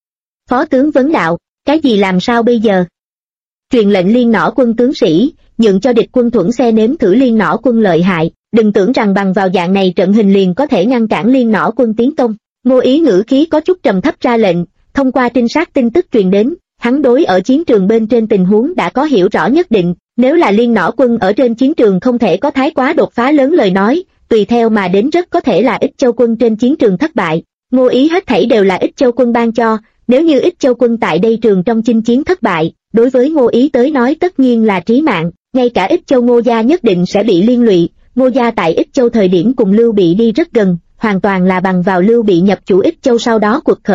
Phó tướng vấn đạo, cái gì làm sao bây giờ? Truyền lệnh Liên Nỏ quân tướng sĩ, nhượng cho địch quân thuẫn xe nếm thử Liên Nỏ quân lợi hại, đừng tưởng rằng bằng vào dạng này trận hình liền có thể ngăn cản Liên Nỏ quân tiến công. Ngô Ý ngữ khí có chút trầm thấp ra lệnh, thông qua trinh sát tin tức truyền đến, hắn đối ở chiến trường bên trên tình huống đã có hiểu rõ nhất định, nếu là Liên Nỏ quân ở trên chiến trường không thể có thái quá đột phá lớn lời nói, tùy theo mà đến rất có thể là Ích Châu quân trên chiến trường thất bại. Ngô Ý hết thảy đều là Ích Châu quân ban cho, nếu như Ích Châu quân tại đây trường trong chinh chiến thất bại, đối với Ngô Ý tới nói tất nhiên là trí mạng, ngay cả Ích Châu Ngô gia nhất định sẽ bị liên lụy. Ngô gia tại Ích Châu thời điểm cùng Lưu Bị đi rất gần, hoàn toàn là bằng vào Lưu Bị nhập chủ Ích Châu sau đó quật khởi,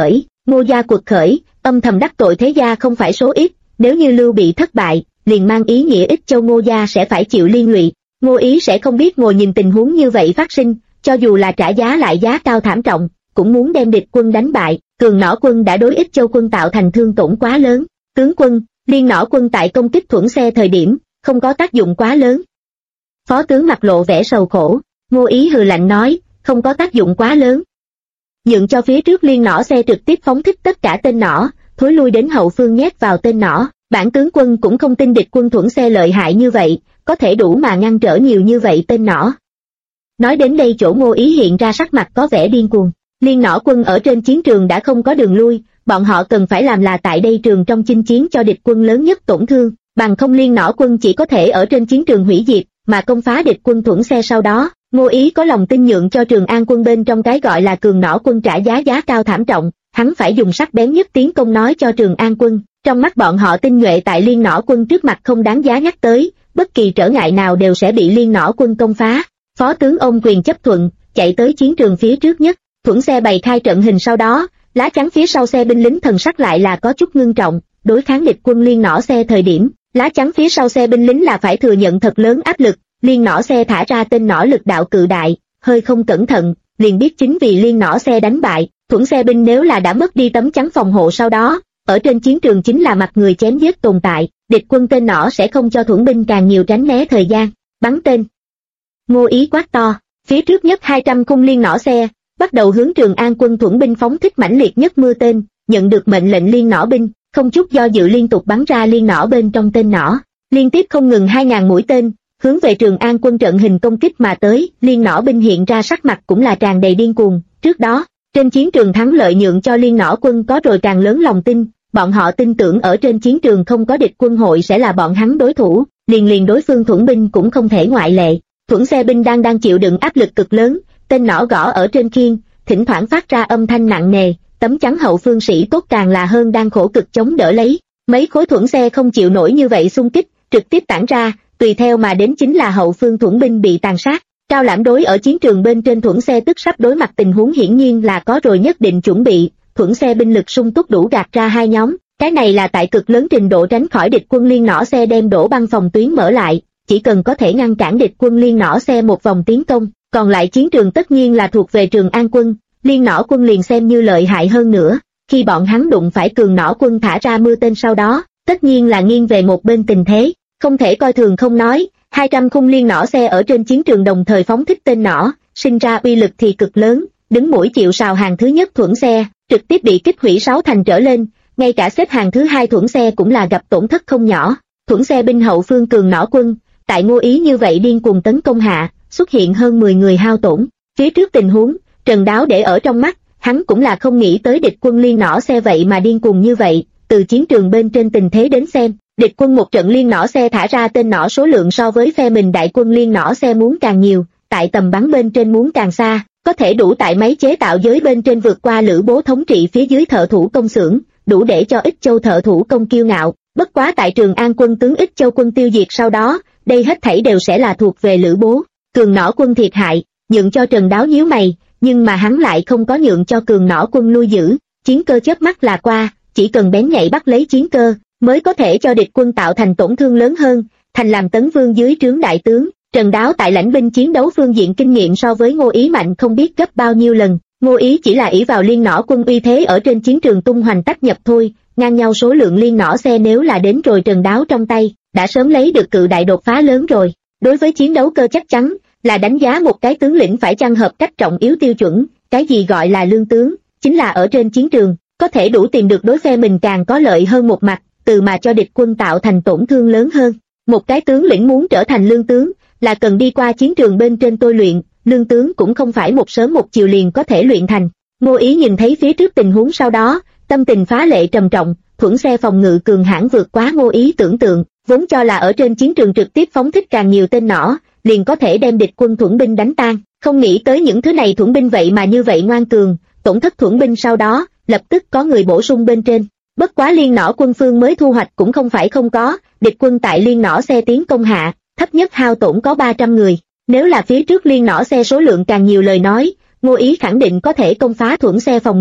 Ngô gia cuộc khởi, âm thầm đắc tội thế gia không phải số ít, nếu như Lưu Bị thất bại, liền mang ý nghĩa Ích Châu Ngô gia sẽ phải chịu liên lụy. Ngô Ý sẽ không biết ngồi nhìn tình huống như vậy phát sinh, cho dù là trả giá lại giá cao thảm trọng, cũng muốn đem địch quân đánh bại. Cường Nỏ quân đã đối Ích Châu quân tạo thành thương tổn quá lớn. Tướng quân, Liên Nỏ quân tại công kích Thuẫn Xe thời điểm, không có tác dụng quá lớn. Phó tướng mặt lộ vẻ sầu khổ. Ngô Ý hừ lạnh nói, không có tác dụng quá lớn. Nhượng cho phía trước Liên Nỏ xe trực tiếp phóng thích tất cả tên nỏ, thối lui đến hậu phương nhét vào tên nỏ. Bản tướng quân cũng không tin địch quân Thuẫn Xe lợi hại như vậy, có thể đủ mà ngăn trở nhiều như vậy tên nỏ. Nói đến đây chỗ Ngô Ý hiện ra sắc mặt có vẻ điên cuồng. Liên Nỏ quân ở trên chiến trường đã không có đường lui, bọn họ cần phải làm là tại đây trường trong chinh chiến cho địch quân lớn nhất tổn thương, bằng không Liên Nỏ quân chỉ có thể ở trên chiến trường hủy diệt, mà công phá địch quân Thuẫn Xe sau đó. Ngô Ý có lòng tin nhượng cho Trường An quân bên trong cái gọi là Cường Nỏ quân trả giá cao thảm trọng, hắn phải dùng sắc bén nhất tiến công nói cho Trường An quân, trong mắt bọn họ tinh nhuệ tại Liên Nỏ quân trước mặt không đáng giá nhắc tới, bất kỳ trở ngại nào đều sẽ bị Liên Nỏ quân công phá. Phó tướng ôm quyền chấp thuận, chạy tới chiến trường phía trước nhất, Thuẫn Xe bày khai trận hình sau đó, lá chắn phía sau xe binh lính thần sắc lại là có chút ngưng trọng, đối kháng địch quân Liên Nỏ xe thời điểm, lá chắn phía sau xe binh lính là phải thừa nhận thật lớn áp lực. Liên Nỏ xe thả ra tên nỏ lực đạo cự đại, hơi không cẩn thận, liền biết chính vì Liên Nỏ xe đánh bại. Thuẫn Xe binh nếu là đã mất đi tấm chắn phòng hộ sau đó, ở trên chiến trường chính là mặt người chém giết tồn tại, địch quân tên nỏ sẽ không cho Thuẫn binh càng nhiều tránh né thời gian. Bắn tên. Ngô Ý quát to, phía trước nhất 200 khung Liên Nỏ xe, bắt đầu hướng Trường An quân Thuẫn binh phóng thích mãnh liệt nhất mưa tên, nhận được mệnh lệnh Liên Nỏ binh, không chút do dự liên tục bắn ra Liên Nỏ bên trong tên nỏ, liên tiếp không ngừng 2000 mũi tên, hướng về Trường An quân trận hình công kích mà tới. Liên Nỏ binh hiện ra sắc mặt cũng là tràn đầy điên cuồng, trước đó, trên chiến trường thắng lợi nhượng cho Liên Nỏ quân có rồi càng lớn lòng tin, bọn họ tin tưởng ở trên chiến trường không có địch quân hội sẽ là bọn hắn đối thủ, liền đối phương Thuẫn binh cũng không thể ngoại lệ. Thuẫn Xe binh đang chịu đựng áp lực cực lớn, tên nỏ gõ ở trên khiên, thỉnh thoảng phát ra âm thanh nặng nề, tấm chắn hậu phương sĩ tốt càng là hơn đang khổ cực chống đỡ lấy. Mấy khối Thuẫn Xe không chịu nổi như vậy xung kích, trực tiếp tản ra, tùy theo mà đến chính là hậu phương Thuẫn binh bị tàn sát. Cao Lãm đối ở chiến trường bên trên Thuẫn Xe tức sắp đối mặt tình huống hiển nhiên là có rồi nhất định chuẩn bị, Thuẫn Xe binh lực sung túc đủ gạt ra hai nhóm, cái này là tại cực lớn trình độ tránh khỏi địch quân Liên Nỏ xe đem đổ băng phòng tuyến mở lại, chỉ cần có thể ngăn cản địch quân Liên Nỏ xe một vòng tiến công, còn lại chiến trường tất nhiên là thuộc về Trường An quân. Liên Nỏ quân liền xem như lợi hại hơn nữa, khi bọn hắn đụng phải Cường Nỏ quân thả ra mưa tên sau đó, tất nhiên là nghiêng về một bên tình thế, không thể coi thường không nói. 200 khung Liên Nỏ xe ở trên chiến trường đồng thời phóng thích tên nỏ, sinh ra uy lực thì cực lớn, đứng mũi chịu sào hàng thứ nhất Thuẫn Xe, trực tiếp bị kích hủy 6 thành trở lên, ngay cả xếp hàng thứ 2 Thuẫn Xe cũng là gặp tổn thất không nhỏ. Thuẫn Xe binh hậu phương Cường Nỏ quân, tại Ngô Ý như vậy điên cuồng tấn công hạ, xuất hiện hơn 10 người hao tổn. Phía trước tình huống, Trần Đáo để ở trong mắt, hắn cũng là không nghĩ tới địch quân Liên Nỏ xe vậy mà điên cuồng như vậy, từ chiến trường bên trên tình thế đến xem. Địch quân một trận Liên Nỏ xe thả ra tên nỏ số lượng so với phe mình đại quân Liên Nỏ xe muốn càng nhiều, tại tầm bắn bên trên muốn càng xa, có thể đủ tại máy chế tạo giới bên trên vượt qua Lữ Bố thống trị phía dưới thợ thủ công xưởng, đủ để cho Ích Châu thợ thủ công kiêu ngạo. Bất quá tại Trường An quân tướng Ích Châu quân tiêu diệt sau đó, đây hết thảy đều sẽ là thuộc về Lữ Bố. Cường Nỏ quân thiệt hại, nhượng cho Trần Đáo nhíu mày, nhưng mà hắn lại không có nhượng cho Cường Nỏ quân lui giữ, chiến cơ chớp mắt là qua, chỉ cần bén nhạy bắt lấy chiến cơ, mới có thể cho địch quân tạo thành tổn thương lớn hơn, thành làm Tấn Vương dưới trướng đại tướng. Trần Đáo tại lãnh binh chiến đấu phương diện kinh nghiệm so với Ngô Ý mạnh không biết gấp bao nhiêu lần, Ngô Ý chỉ là ỷ vào Liên Nỏ quân uy thế ở trên chiến trường tung hoành tách nhập thôi, ngang nhau số lượng Liên Nỏ xe nếu là đến rồi Trần Đáo trong tay, đã sớm lấy được cự đại đột phá lớn rồi. Đối với chiến đấu cơ chắc chắn là đánh giá một cái tướng lĩnh phải chăng hợp cách trọng yếu tiêu chuẩn, cái gì gọi là lương tướng, chính là ở trên chiến trường, có thể đủ tìm được đối phe mình càng có lợi hơn một mặt, từ mà cho địch quân tạo thành tổn thương lớn hơn. Một cái tướng lĩnh muốn trở thành lương tướng, là cần đi qua chiến trường bên trên tôi luyện, lương tướng cũng không phải một sớm một chiều liền có thể luyện thành. Ngô Ý nhìn thấy phía trước tình huống sau đó, tâm tình phá lệ trầm trọng, Thuẫn Xe phòng ngự cường hãn vượt quá Ngô Ý tưởng tượng, vốn cho là ở trên chiến trường trực tiếp phóng thích càng nhiều tên nỏ, liền có thể đem địch quân Thuẫn binh đánh tan, không nghĩ tới những thứ này Thuẫn binh vậy mà như vậy ngoan cường, tổn thất Thuẫn binh sau đó, lập tức có người bổ sung bên trên. Bất quá Liên Nỏ quân phương mới thu hoạch cũng không phải không có, địch quân tại Liên Nỏ xe tiến công hạ, thấp nhất hao tổn có 300 người. Nếu là phía trước Liên Nỏ xe số lượng càng nhiều lời nói, Ngô Ý khẳng định có thể công phá Thuẫn Xe phòng ngự,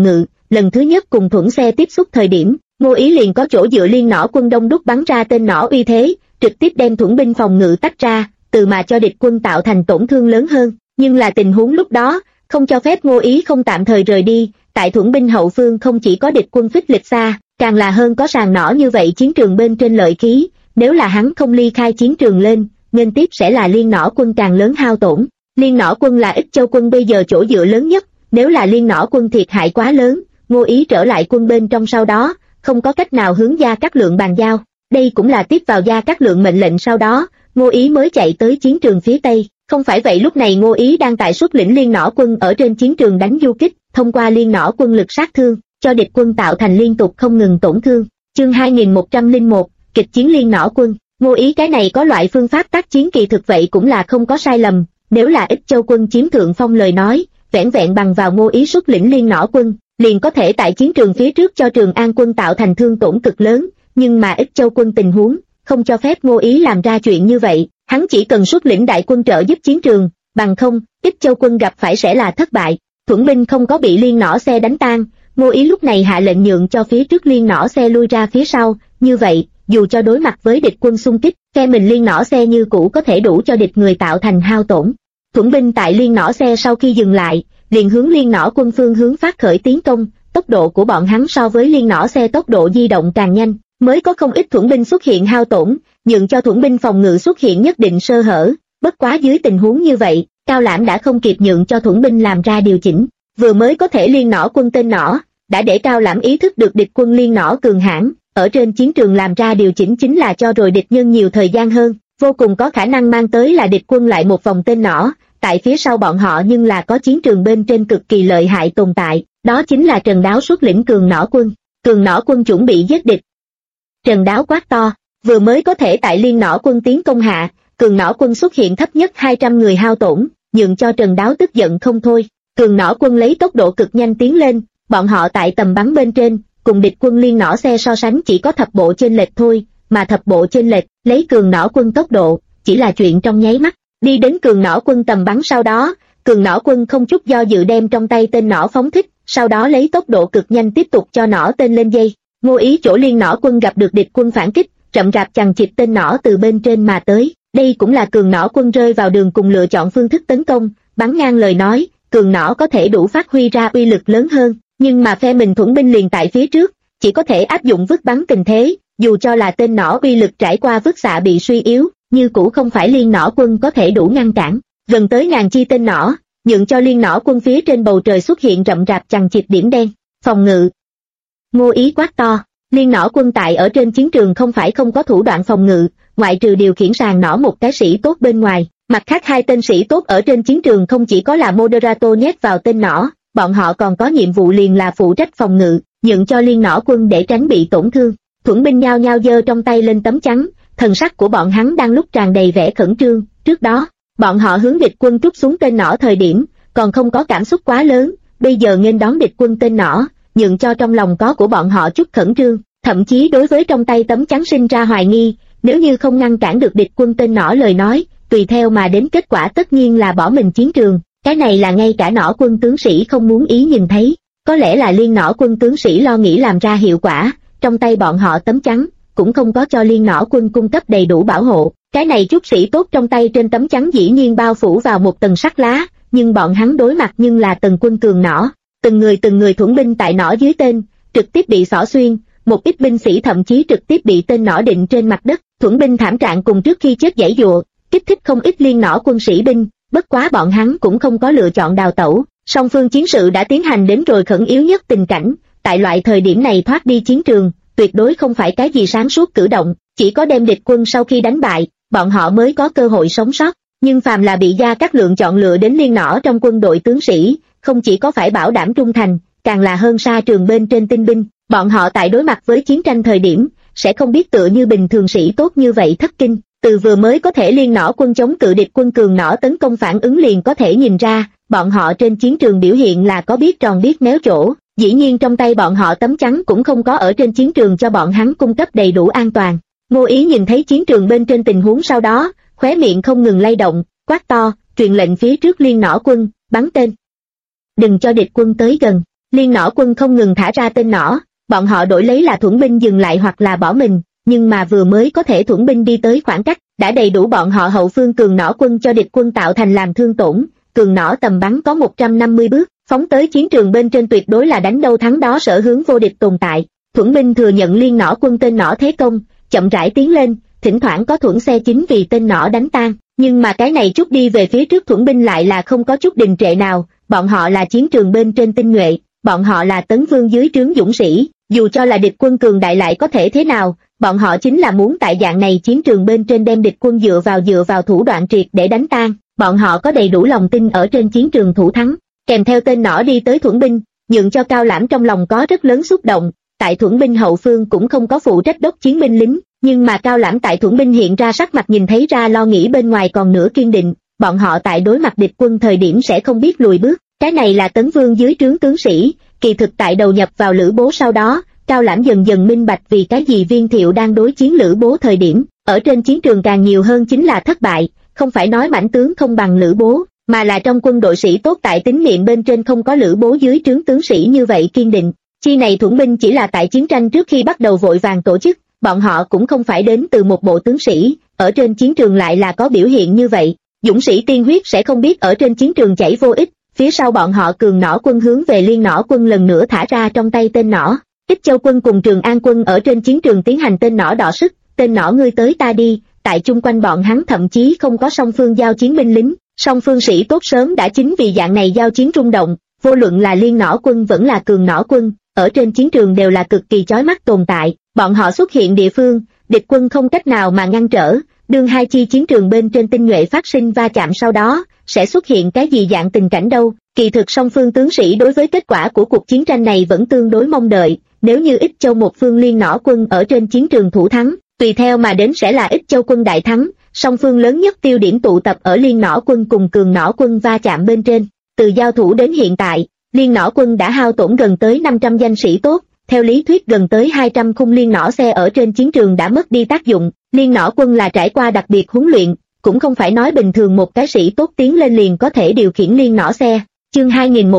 lần thứ nhất cùng thuẫn xe tiếp xúc thời điểm, Ngô Ý liền có chỗ dựa liên nỏ quân đông đúc bắn ra tên nỏ uy thế, trực tiếp đem thuẫn binh phòng ngự tách ra, từ mà cho địch quân tạo thành tổn thương lớn hơn, nhưng là tình huống lúc đó, không cho phép Ngô Ý không tạm thời rời đi, tại thuẫn binh hậu phương không chỉ có địch quân phích lịch xa, càng là hơn có sàng nỏ như vậy chiến trường bên trên lợi khí, nếu là hắn không ly khai chiến trường lên, nên tiếp sẽ là liên nỏ quân càng lớn hao tổn. Liên nỏ quân là Ích Châu quân bây giờ chỗ dựa lớn nhất, nếu là liên nỏ quân thiệt hại quá lớn, Ngô Ý trở lại quân bên trong sau đó, không có cách nào hướng Gia Cát Lượng bàn giao. Đây cũng là tiếp vào Gia Cát Lượng mệnh lệnh sau đó, Ngô Ý mới chạy tới chiến trường phía Tây. Không phải vậy lúc này Ngô Ý đang tại xuất lĩnh liên nỏ quân ở trên chiến trường đánh du kích, thông qua liên nỏ quân lực sát thương, cho địch quân tạo thành liên tục không ngừng tổn thương. Chương 2101, kịch chiến liên nỏ quân. Ngô Ý cái này có loại phương pháp tác chiến kỳ thực vậy cũng là không có sai lầm, nếu là Ích Châu quân chiếm thượng phong lời nói, vẻn vẹn bằng vào Ngô Ý xuất lĩnh liên nỏ quân, liền có thể tại chiến trường phía trước cho Trường An quân tạo thành thương tổn cực lớn, nhưng mà Ích Châu quân tình huống, không cho phép Ngô Ý làm ra chuyện như vậy, hắn chỉ cần xuất lĩnh đại quân trợ giúp chiến trường, bằng không, Ích Châu quân gặp phải sẽ là thất bại. Thuẫn binh không có bị liên nỏ xe đánh tan, Ngô Ý lúc này hạ lệnh nhượng cho phía trước liên nỏ xe lui ra phía sau, như vậy, dù cho đối mặt với địch quân xung kích, phe mình liên nỏ xe như cũ có thể đủ cho địch người tạo thành hao tổn. Thuẫn binh tại liên nỏ xe sau khi dừng lại, liền hướng liên nỏ quân phương hướng phát khởi tiến công, tốc độ của bọn hắn so với liên nỏ xe tốc độ di động càng nhanh, mới có không ít thuẫn binh xuất hiện hao tổn, nhượng cho thuẫn binh phòng ngự xuất hiện nhất định sơ hở, bất quá dưới tình huống như vậy, Cao Lãm đã không kịp nhượng cho thuẫn binh làm ra điều chỉnh, vừa mới có thể liên nỏ quân tên nỏ, đã để Cao Lãm ý thức được địch quân liên nỏ cường hãn, ở trên chiến trường làm ra điều chỉnh chính là cho rồi địch nhân nhiều thời gian hơn, vô cùng có khả năng mang tới là địch quân lại một vòng tên nỏ, tại phía sau bọn họ nhưng là có chiến trường bên trên cực kỳ lợi hại tồn tại, đó chính là Trần Đáo xuất lĩnh cường nỏ quân. Cường nỏ quân chuẩn bị giết địch. Trần Đáo quát to, vừa mới có thể tại liên nỏ quân tiến công hạ, cường nỏ quân xuất hiện thấp nhất 200 người hao tổn, nhượng cho Trần Đáo tức giận không thôi. Cường nỏ quân lấy tốc độ cực nhanh tiến lên, bọn họ tại tầm bắn bên trên, cùng địch quân liên nỏ xe so sánh chỉ có thập bộ chênh lệch thôi, mà thập bộ chênh lệch, lấy cường nỏ quân tốc độ, chỉ là chuyện trong nháy mắt. Đi đến cường nỏ quân tầm bắn sau đó, cường nỏ quân không chút do dự đem trong tay tên nỏ phóng thích, sau đó lấy tốc độ cực nhanh tiếp tục cho nỏ tên lên dây. Ngô Ý chỗ liên nỏ quân gặp được địch quân phản kích, rậm rạp chằng chịt tên nỏ từ bên trên mà tới. Đây cũng là cường nỏ quân rơi vào đường cùng lựa chọn phương thức tấn công, bắn ngang lời nói, cường nỏ có thể đủ phát huy ra uy lực lớn hơn, nhưng mà phe mình thuẫn binh liền tại phía trước, chỉ có thể áp dụng vứt bắn tình thế, dù cho là tên nỏ uy lực trải qua vứt xạ bị suy yếu, như cũ không phải liên nỏ quân có thể đủ ngăn cản. Gần tới ngàn chi tên nỏ, nhượng cho liên nỏ quân phía trên bầu trời xuất hiện rậm rạp chằng chịt điểm đen, phòng ngự. Ngô Ý quát to, liên nỏ quân tại ở trên chiến trường không phải không có thủ đoạn phòng ngự, ngoại trừ điều khiển sàng nỏ một cái sĩ tốt bên ngoài, mặt khác hai tên sĩ tốt ở trên chiến trường không chỉ có là moderator nhét vào tên nỏ, bọn họ còn có nhiệm vụ liền là phụ trách phòng ngự, nhượng cho liên nỏ quân để tránh bị tổn thương. Thuẫn binh nhao nhao giơ trong tay lên tấm chắn, thần sắc của bọn hắn đang lúc tràn đầy vẻ khẩn trương. Trước đó, bọn họ hướng địch quân trút xuống tên nỏ thời điểm, còn không có cảm xúc quá lớn, bây giờ nghênh đón địch quân tên nỏ, nhượng cho trong lòng có của bọn họ chút khẩn trương, thậm chí đối với trong tay tấm chắn sinh ra hoài nghi, nếu như không ngăn cản được địch quân tên nỏ lời nói, tùy theo mà đến kết quả tất nhiên là bỏ mình chiến trường, cái này là ngay cả nỏ quân tướng sĩ không muốn ý nhìn thấy, có lẽ là liên nỏ quân tướng sĩ lo nghĩ làm ra hiệu quả, trong tay bọn họ tấm chắn, cũng không có cho liên nỏ quân cung cấp đầy đủ bảo hộ. Cái này chút sĩ tốt trong tay trên tấm chắn dĩ nhiên bao phủ vào một tầng sắt lá, nhưng bọn hắn đối mặt nhưng là tầng quân cường nỏ, từng người thuẫn binh tại nỏ dưới tên, trực tiếp bị xỏ xuyên, một ít binh sĩ thậm chí trực tiếp bị tên nỏ định trên mặt đất, thuẫn binh thảm trạng cùng trước khi chết giãy giụa, kích thích không ít liên nỏ quân sĩ binh, bất quá bọn hắn cũng không có lựa chọn đào tẩu, song phương chiến sự đã tiến hành đến rồi khẩn yếu nhất tình cảnh, tại loại thời điểm này thoát đi chiến trường, tuyệt đối không phải cái gì sáng suốt cử động, chỉ có đem địch quân sau khi đánh bại, bọn họ mới có cơ hội sống sót, nhưng phàm là bị Gia Cát Lượng chọn lựa đến liên nỏ trong quân đội tướng sĩ, không chỉ có phải bảo đảm trung thành, càng là hơn xa trường bên trên tinh binh, bọn họ tại đối mặt với chiến tranh thời điểm, sẽ không biết tựa như bình thường sĩ tốt như vậy thất kinh, từ vừa mới có thể liên nỏ quân chống cự địch quân cường nỏ tấn công phản ứng liền có thể nhìn ra, bọn họ trên chiến trường biểu hiện là có biết tròn biết méo chỗ, dĩ nhiên trong tay bọn họ tấm chắn cũng không có ở trên chiến trường cho bọn hắn cung cấp đầy đủ an toàn. Ngô Ý nhìn thấy chiến trường bên trên tình huống sau đó, khóe miệng không ngừng lay động, quát to, truyền lệnh phía trước liên nỏ quân, bắn tên. Đừng cho địch quân tới gần, Liên nỏ quân không ngừng thả ra tên nỏ, bọn họ đổi lấy là thuẫn binh dừng lại hoặc là bỏ mình, nhưng mà vừa mới có thể thuẫn binh đi tới khoảng cách, đã đầy đủ bọn họ hậu phương cường nỏ quân cho địch quân tạo thành làm thương tổn. Cường nỏ tầm bắn có 150 bước, phóng tới chiến trường bên trên tuyệt đối là đánh đâu thắng đó, sở hướng vô địch tồn tại. Thuẫn binh thừa nhận liên nỏ quân tên nỏ thế công, chậm rãi tiến lên, thỉnh thoảng có thuẫn xe chính vì tên nỏ đánh tan, nhưng mà cái này chút đi về phía trước thuẫn binh lại là không có chút đình trệ nào, bọn họ là chiến trường bên trên tinh nhuệ, bọn họ là tấn vương dưới trướng dũng sĩ, dù cho là địch quân cường đại lại có thể thế nào, bọn họ chính là muốn tại dạng này chiến trường bên trên đem địch quân dựa vào thủ đoạn triệt để đánh tan, bọn họ có đầy đủ lòng tin ở trên chiến trường thủ thắng. Kèm theo tên nỏ đi tới thuẫn binh, nhượng cho Cao Lãm trong lòng có rất lớn xúc động, tại thuẫn binh hậu phương cũng không có phụ trách đốc chiến binh lính, nhưng mà Cao Lãm tại thuẫn binh hiện ra sắc mặt nhìn thấy ra lo nghĩ bên ngoài còn nửa kiên định, bọn họ tại đối mặt địch quân thời điểm sẽ không biết lùi bước, cái này là tấn vương dưới trướng tướng sĩ, kỳ thực tại đầu nhập vào Lữ Bố sau đó, Cao Lãm dần dần minh bạch vì cái gì Viên Thiệu đang đối chiến Lữ Bố thời điểm, ở trên chiến trường càng nhiều hơn chính là thất bại, không phải nói mãnh tướng không bằng Lữ Bố, mà là trong quân đội sĩ tốt tại tín niệm bên trên không có Lữ Bố dưới trướng tướng sĩ như vậy kiên định. Chi này thuẫn binh chỉ là tại chiến tranh trước khi bắt đầu vội vàng tổ chức, bọn họ cũng không phải đến từ một bộ tướng sĩ, ở trên chiến trường lại là có biểu hiện như vậy. Dũng sĩ tiên huyết sẽ không biết ở trên chiến trường chảy vô ích, phía sau bọn họ cường nỏ quân hướng về liên nỏ quân lần nữa thả ra trong tay tên nỏ. Ích Châu quân cùng Trường An quân ở trên chiến trường tiến hành tên nỏ đọ sức, tên nỏ ngươi tới ta đi, tại chung quanh bọn hắn thậm chí không có song phương giao chiến binh lính, song phương sĩ tốt sớm đã chính vì dạng này giao chiến rung động, vô luận là liên nỏ quân vẫn là cường nỏ quân, ở trên chiến trường đều là cực kỳ chói mắt tồn tại, bọn họ xuất hiện địa phương, địch quân không cách nào mà ngăn trở, đương hai chi chiến trường bên trên tinh nhuệ phát sinh va chạm sau đó, sẽ xuất hiện cái gì dạng tình cảnh đâu. Kỳ thực song phương tướng sĩ đối với kết quả của cuộc chiến tranh này vẫn tương đối mong đợi, nếu như Ích Châu một phương liên nỏ quân ở trên chiến trường thủ thắng, tùy theo mà đến sẽ là Ích Châu quân đại thắng, song phương lớn nhất tiêu điểm tụ tập ở liên nỏ quân cùng cường nỏ quân va chạm bên trên. Từ giao thủ đến hiện tại, liên nỏ quân đã hao tổn gần tới 500 danh sĩ tốt, theo lý thuyết gần tới 200 khung liên nỏ xe ở trên chiến trường đã mất đi tác dụng, liên nỏ quân là trải qua đặc biệt huấn luyện, cũng không phải nói bình thường một cái sĩ tốt tiến lên liền có thể điều khiển liên nỏ xe. Chương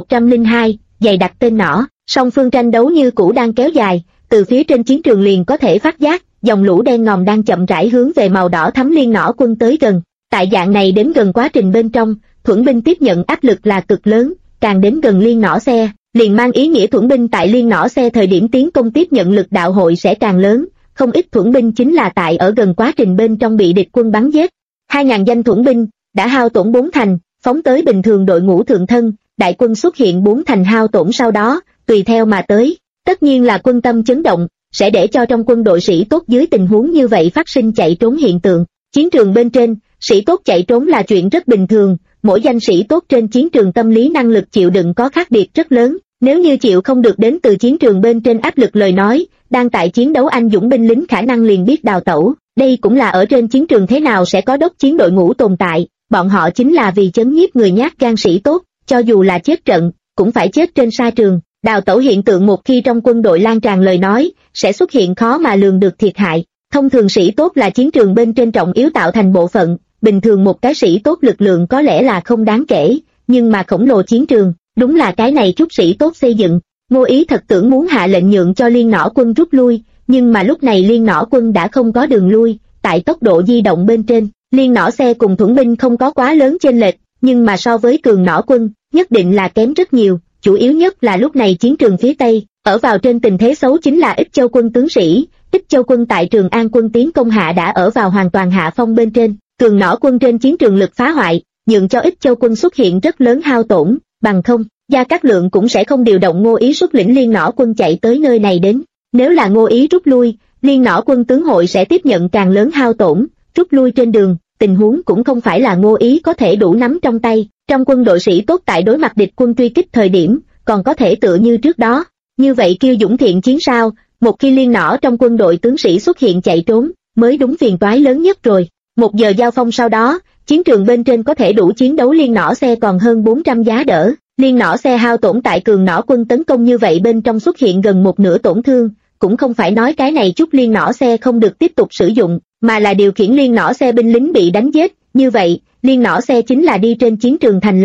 2102, dày đặt tên nỏ, song phương tranh đấu như cũ đang kéo dài, từ phía trên chiến trường liền có thể phát giác, dòng lũ đen ngòm đang chậm rãi hướng về màu đỏ thắm liên nỏ quân tới gần. Tại dạng này đến gần quá trình bên trong, thuẫn binh tiếp nhận áp lực là cực lớn, càng đến gần liên nỏ xe, liền mang ý nghĩa thuẫn binh tại liên nỏ xe thời điểm tiến công tiếp nhận lực đạo hội sẽ càng lớn, không ít thuẫn binh chính là tại ở gần quá trình bên trong bị địch quân bắn giết. 2.000 danh thuẫn binh đã hao tổn 4 thành, phóng tới bình thường đội ngũ thượng thân, đại quân xuất hiện 4 thành hao tổn sau đó, tùy theo mà tới, tất nhiên là quân tâm chấn động, sẽ để cho trong quân đội sĩ tốt dưới tình huống như vậy phát sinh chạy trốn hiện tượng. Chiến trường bên trên, sĩ tốt chạy trốn là chuyện rất bình thường, mỗi danh sĩ tốt trên chiến trường tâm lý năng lực chịu đựng có khác biệt rất lớn, nếu như chịu không được đến từ chiến trường bên trên áp lực lời nói, đang tại chiến đấu anh dũng binh lính khả năng liền biết đào tẩu, đây cũng là ở trên chiến trường thế nào sẽ có đốc chiến đội ngũ tồn tại, bọn họ chính là vì chấn nhiếp người nhát gan sĩ tốt, cho dù là chết trận, cũng phải chết trên sa trường. Đào tẩu hiện tượng một khi trong quân đội lan tràn lời nói, sẽ xuất hiện khó mà lường được thiệt hại. Thông thường sĩ tốt là chiến trường bên trên trọng yếu tạo thành bộ phận, bình thường một cái sĩ tốt lực lượng có lẽ là không đáng kể, nhưng mà khổng lồ chiến trường, đúng là cái này chút sĩ tốt xây dựng. Ngô Ý thật tưởng muốn hạ lệnh nhượng cho liên nỏ quân rút lui, nhưng mà lúc này liên nỏ quân đã không có đường lui, tại tốc độ di động bên trên, liên nỏ xe cùng thuẫn binh không có quá lớn chênh lệch, nhưng mà so với cường nỏ quân, nhất định là kém rất nhiều. Chủ yếu nhất là lúc này chiến trường phía Tây, ở vào trên tình thế xấu chính là Ích Châu quân tướng sĩ, Ích Châu quân tại Trường An quân tiến công hạ đã ở vào hoàn toàn hạ phong bên trên, cường nỏ quân trên chiến trường lực phá hoại, nhượng cho Ích Châu quân xuất hiện rất lớn hao tổn, bằng không, Gia Cát Lượng cũng sẽ không điều động Ngô Ý xuất lĩnh liên nỏ quân chạy tới nơi này đến, nếu là Ngô Ý rút lui, liên nỏ quân tướng hội sẽ tiếp nhận càng lớn hao tổn, rút lui trên đường, tình huống cũng không phải là Ngô Ý có thể đủ nắm trong tay. Trong quân đội sĩ tốt tại đối mặt địch quân truy kích thời điểm, còn có thể tựa như trước đó, như vậy kêu dũng thiện chiến sao, một khi liên nỏ trong quân đội tướng sĩ xuất hiện chạy trốn, mới đúng phiền toái lớn nhất rồi. 1 giờ giao phong sau đó, chiến trường bên trên có thể đủ chiến đấu liên nỏ xe còn hơn 400 giá đỡ, liên nỏ xe hao tổn tại cường nỏ quân tấn công như vậy bên trong xuất hiện gần một nửa tổn thương, cũng không phải nói cái này chút liên nỏ xe không được tiếp tục sử dụng, mà là điều khiển liên nỏ xe binh lính bị đánh giết, như vậy, liên nỏ xe chính là đi trên chiến trường thành làm.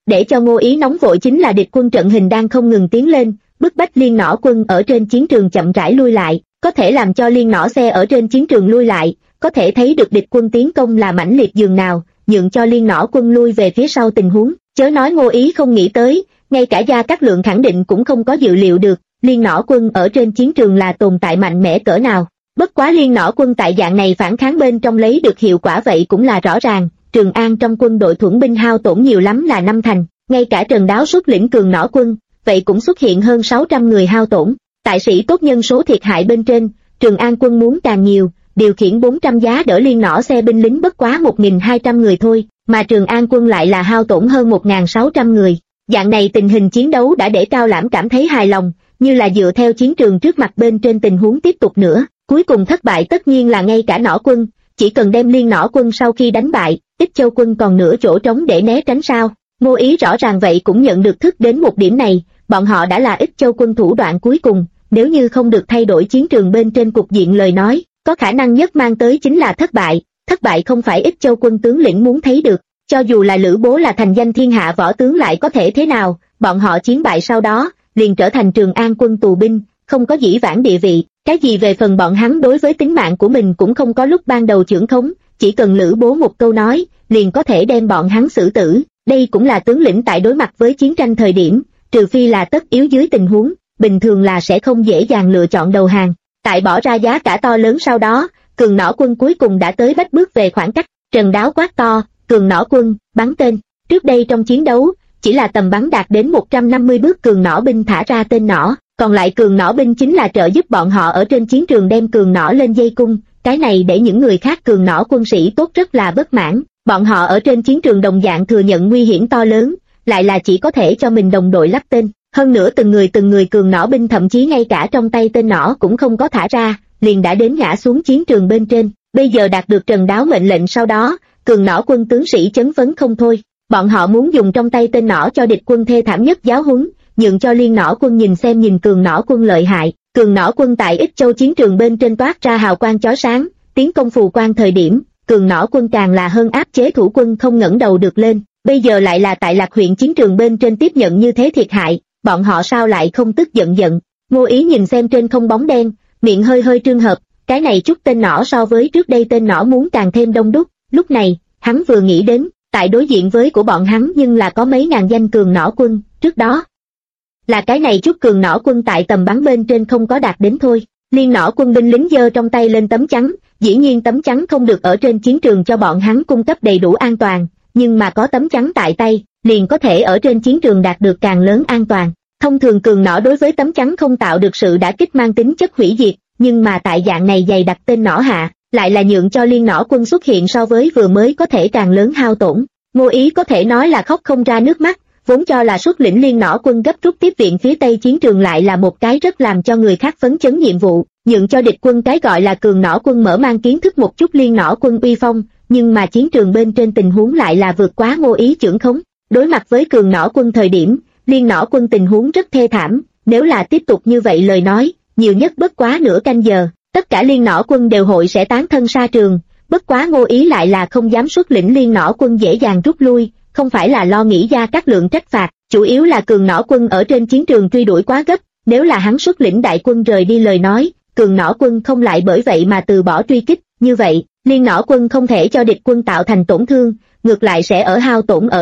Để cho Ngô Ý nóng vội chính là địch quân trận hình đang không ngừng tiến lên, bức bách Liên Nỏ quân ở trên chiến trường chậm rãi lui lại, có thể làm cho Liên Nỏ xe ở trên chiến trường lui lại, có thể thấy được địch quân tiến công là mãnh liệt dường nào, nhượng cho Liên Nỏ quân lui về phía sau tình huống. Chớ nói Ngô Ý không nghĩ tới, ngay cả Gia Cát Lượng khẳng định cũng không có dự liệu được, Liên Nỏ quân ở trên chiến trường là tồn tại mạnh mẽ cỡ nào. Bất quá Liên Nỏ quân tại dạng này phản kháng bên trong lấy được hiệu quả vậy cũng là rõ ràng. Trường An trong quân đội thuẫn binh hao tổn nhiều lắm là 5 thành, ngay cả Trần Đáo xuất lĩnh cường nỏ quân, vậy cũng xuất hiện hơn 600 người hao tổn. Tại sĩ tốt nhân số thiệt hại bên trên, Trường An quân muốn càng nhiều, điều khiển 400 giá đỡ Liên Nỏ xe binh lính bất quá 1.200 người thôi, mà Trường An quân lại là hao tổn hơn 1.600 người. Dạng này tình hình chiến đấu đã để Cao Lãm cảm thấy hài lòng, như là dựa theo chiến trường trước mặt bên trên tình huống tiếp tục nữa, cuối cùng thất bại tất nhiên là ngay cả nỏ quân, chỉ cần đem Liên Nỏ quân sau khi đánh bại, Ích Châu quân còn nửa chỗ trống để né tránh sao. Ngô Ý rõ ràng vậy cũng nhận được thức đến một điểm này, bọn họ đã là Ích Châu quân thủ đoạn cuối cùng, nếu như không được thay đổi chiến trường bên trên cục diện lời nói, có khả năng nhất mang tới chính là thất bại không phải Ích Châu quân tướng lĩnh muốn thấy được, cho dù là Lữ Bố là thành danh thiên hạ võ tướng lại có thể thế nào, bọn họ chiến bại sau đó, liền trở thành Trường An quân tù binh, không có dĩ vãng địa vị, cái gì về phần bọn hắn đối với tính mạng của mình cũng không có lúc ban đầu chưởng khống, chỉ cần Lữ Bố một câu nói, liền có thể đem bọn hắn xử tử, đây cũng là tướng lĩnh tại đối mặt với chiến tranh thời điểm, trừ phi là tất yếu dưới tình huống, bình thường là sẽ không dễ dàng lựa chọn đầu hàng. Tại bỏ ra giá cả to lớn sau đó, cường nỏ quân cuối cùng đã tới bách bước về khoảng cách, Trần Đáo quát to, cường nỏ quân, bắn tên. Trước đây trong chiến đấu, chỉ là tầm bắn đạt đến 150 bước cường nỏ binh thả ra tên nỏ, còn lại cường nỏ binh chính là trợ giúp bọn họ ở trên chiến trường đem cường nỏ lên dây cung, cái này để những người khác cường nỏ quân sĩ tốt rất là bất mãn, bọn họ ở trên chiến trường đồng dạng thừa nhận nguy hiểm to lớn, lại là chỉ có thể cho mình đồng đội lắp tên, hơn nữa từng người cường nỏ binh thậm chí ngay cả trong tay tên nỏ cũng không có thả ra, liền đã đến ngã xuống chiến trường bên trên, bây giờ đạt được Trần Đáo mệnh lệnh sau đó, cường nỏ quân tướng sĩ chấn phấn không thôi, bọn họ muốn dùng trong tay tên nỏ cho địch quân thê thảm nhất giáo huấn, nhượng cho Liên Nỏ quân nhìn cường nỏ quân lợi hại. Cường nỏ quân tại Ích Châu chiến trường bên trên toát ra hào quang chói sáng, tiến công phù quan thời điểm, cường nỏ quân càng là hơn áp chế thủ quân không ngẩng đầu được lên, bây giờ lại là tại Lạc huyện chiến trường bên trên tiếp nhận như thế thiệt hại, bọn họ sao lại không tức giận. Ngô Ý nhìn xem trên không bóng đen, miệng hơi trương hợp, cái này chút tên nỏ so với trước đây tên nỏ muốn càng thêm đông đúc, lúc này, hắn vừa nghĩ đến, tại đối diện với của bọn hắn nhưng là có mấy ngàn danh cường nỏ quân, trước đó là cái này chút cường nỏ quân tại tầm bắn bên trên không có đạt đến thôi. Liên Nỏ quân binh lính giơ trong tay lên tấm chắn, dĩ nhiên tấm chắn không được ở trên chiến trường cho bọn hắn cung cấp đầy đủ an toàn, nhưng mà có tấm chắn tại tay, liền có thể ở trên chiến trường đạt được càng lớn an toàn. Thông thường cường nỏ đối với tấm chắn không tạo được sự đả kích mang tính chất hủy diệt, nhưng mà tại dạng này dày đặt tên nỏ hạ, lại là nhượng cho Liên Nỏ quân xuất hiện so với vừa mới có thể càng lớn hao tổn. Ngô Ý có thể nói là khóc không ra nước mắt, vốn cho là xuất lĩnh Liên Nỏ quân gấp rút tiếp viện phía tây chiến trường lại là một cái rất làm cho người khác phấn chấn nhiệm vụ, nhượng cho địch quân cái gọi là cường nỏ quân mở mang kiến thức một chút Liên Nỏ quân uy phong, nhưng mà chiến trường bên trên tình huống lại là vượt quá Ngô Ý chưởng khống. Đối mặt với cường nỏ quân thời điểm, Liên Nỏ quân tình huống rất thê thảm, nếu là tiếp tục như vậy lời nói, nhiều nhất bất quá nửa canh giờ, tất cả Liên Nỏ quân đều hội sẽ tán thân xa trường, bất quá Ngô Ý lại là không dám xuất lĩnh Liên Nỏ quân dễ dàng rút lui, không phải là lo nghĩ Gia Cát Lượng trách phạt, chủ yếu là cường nỏ quân ở trên chiến trường truy đuổi quá gấp, nếu là hắn xuất lĩnh đại quân rời đi lời nói, cường nỏ quân không lại bởi vậy mà từ bỏ truy kích, như vậy, Liên Nỏ quân không thể cho địch quân tạo thành tổn thương, ngược lại sẽ ở hao tổn ở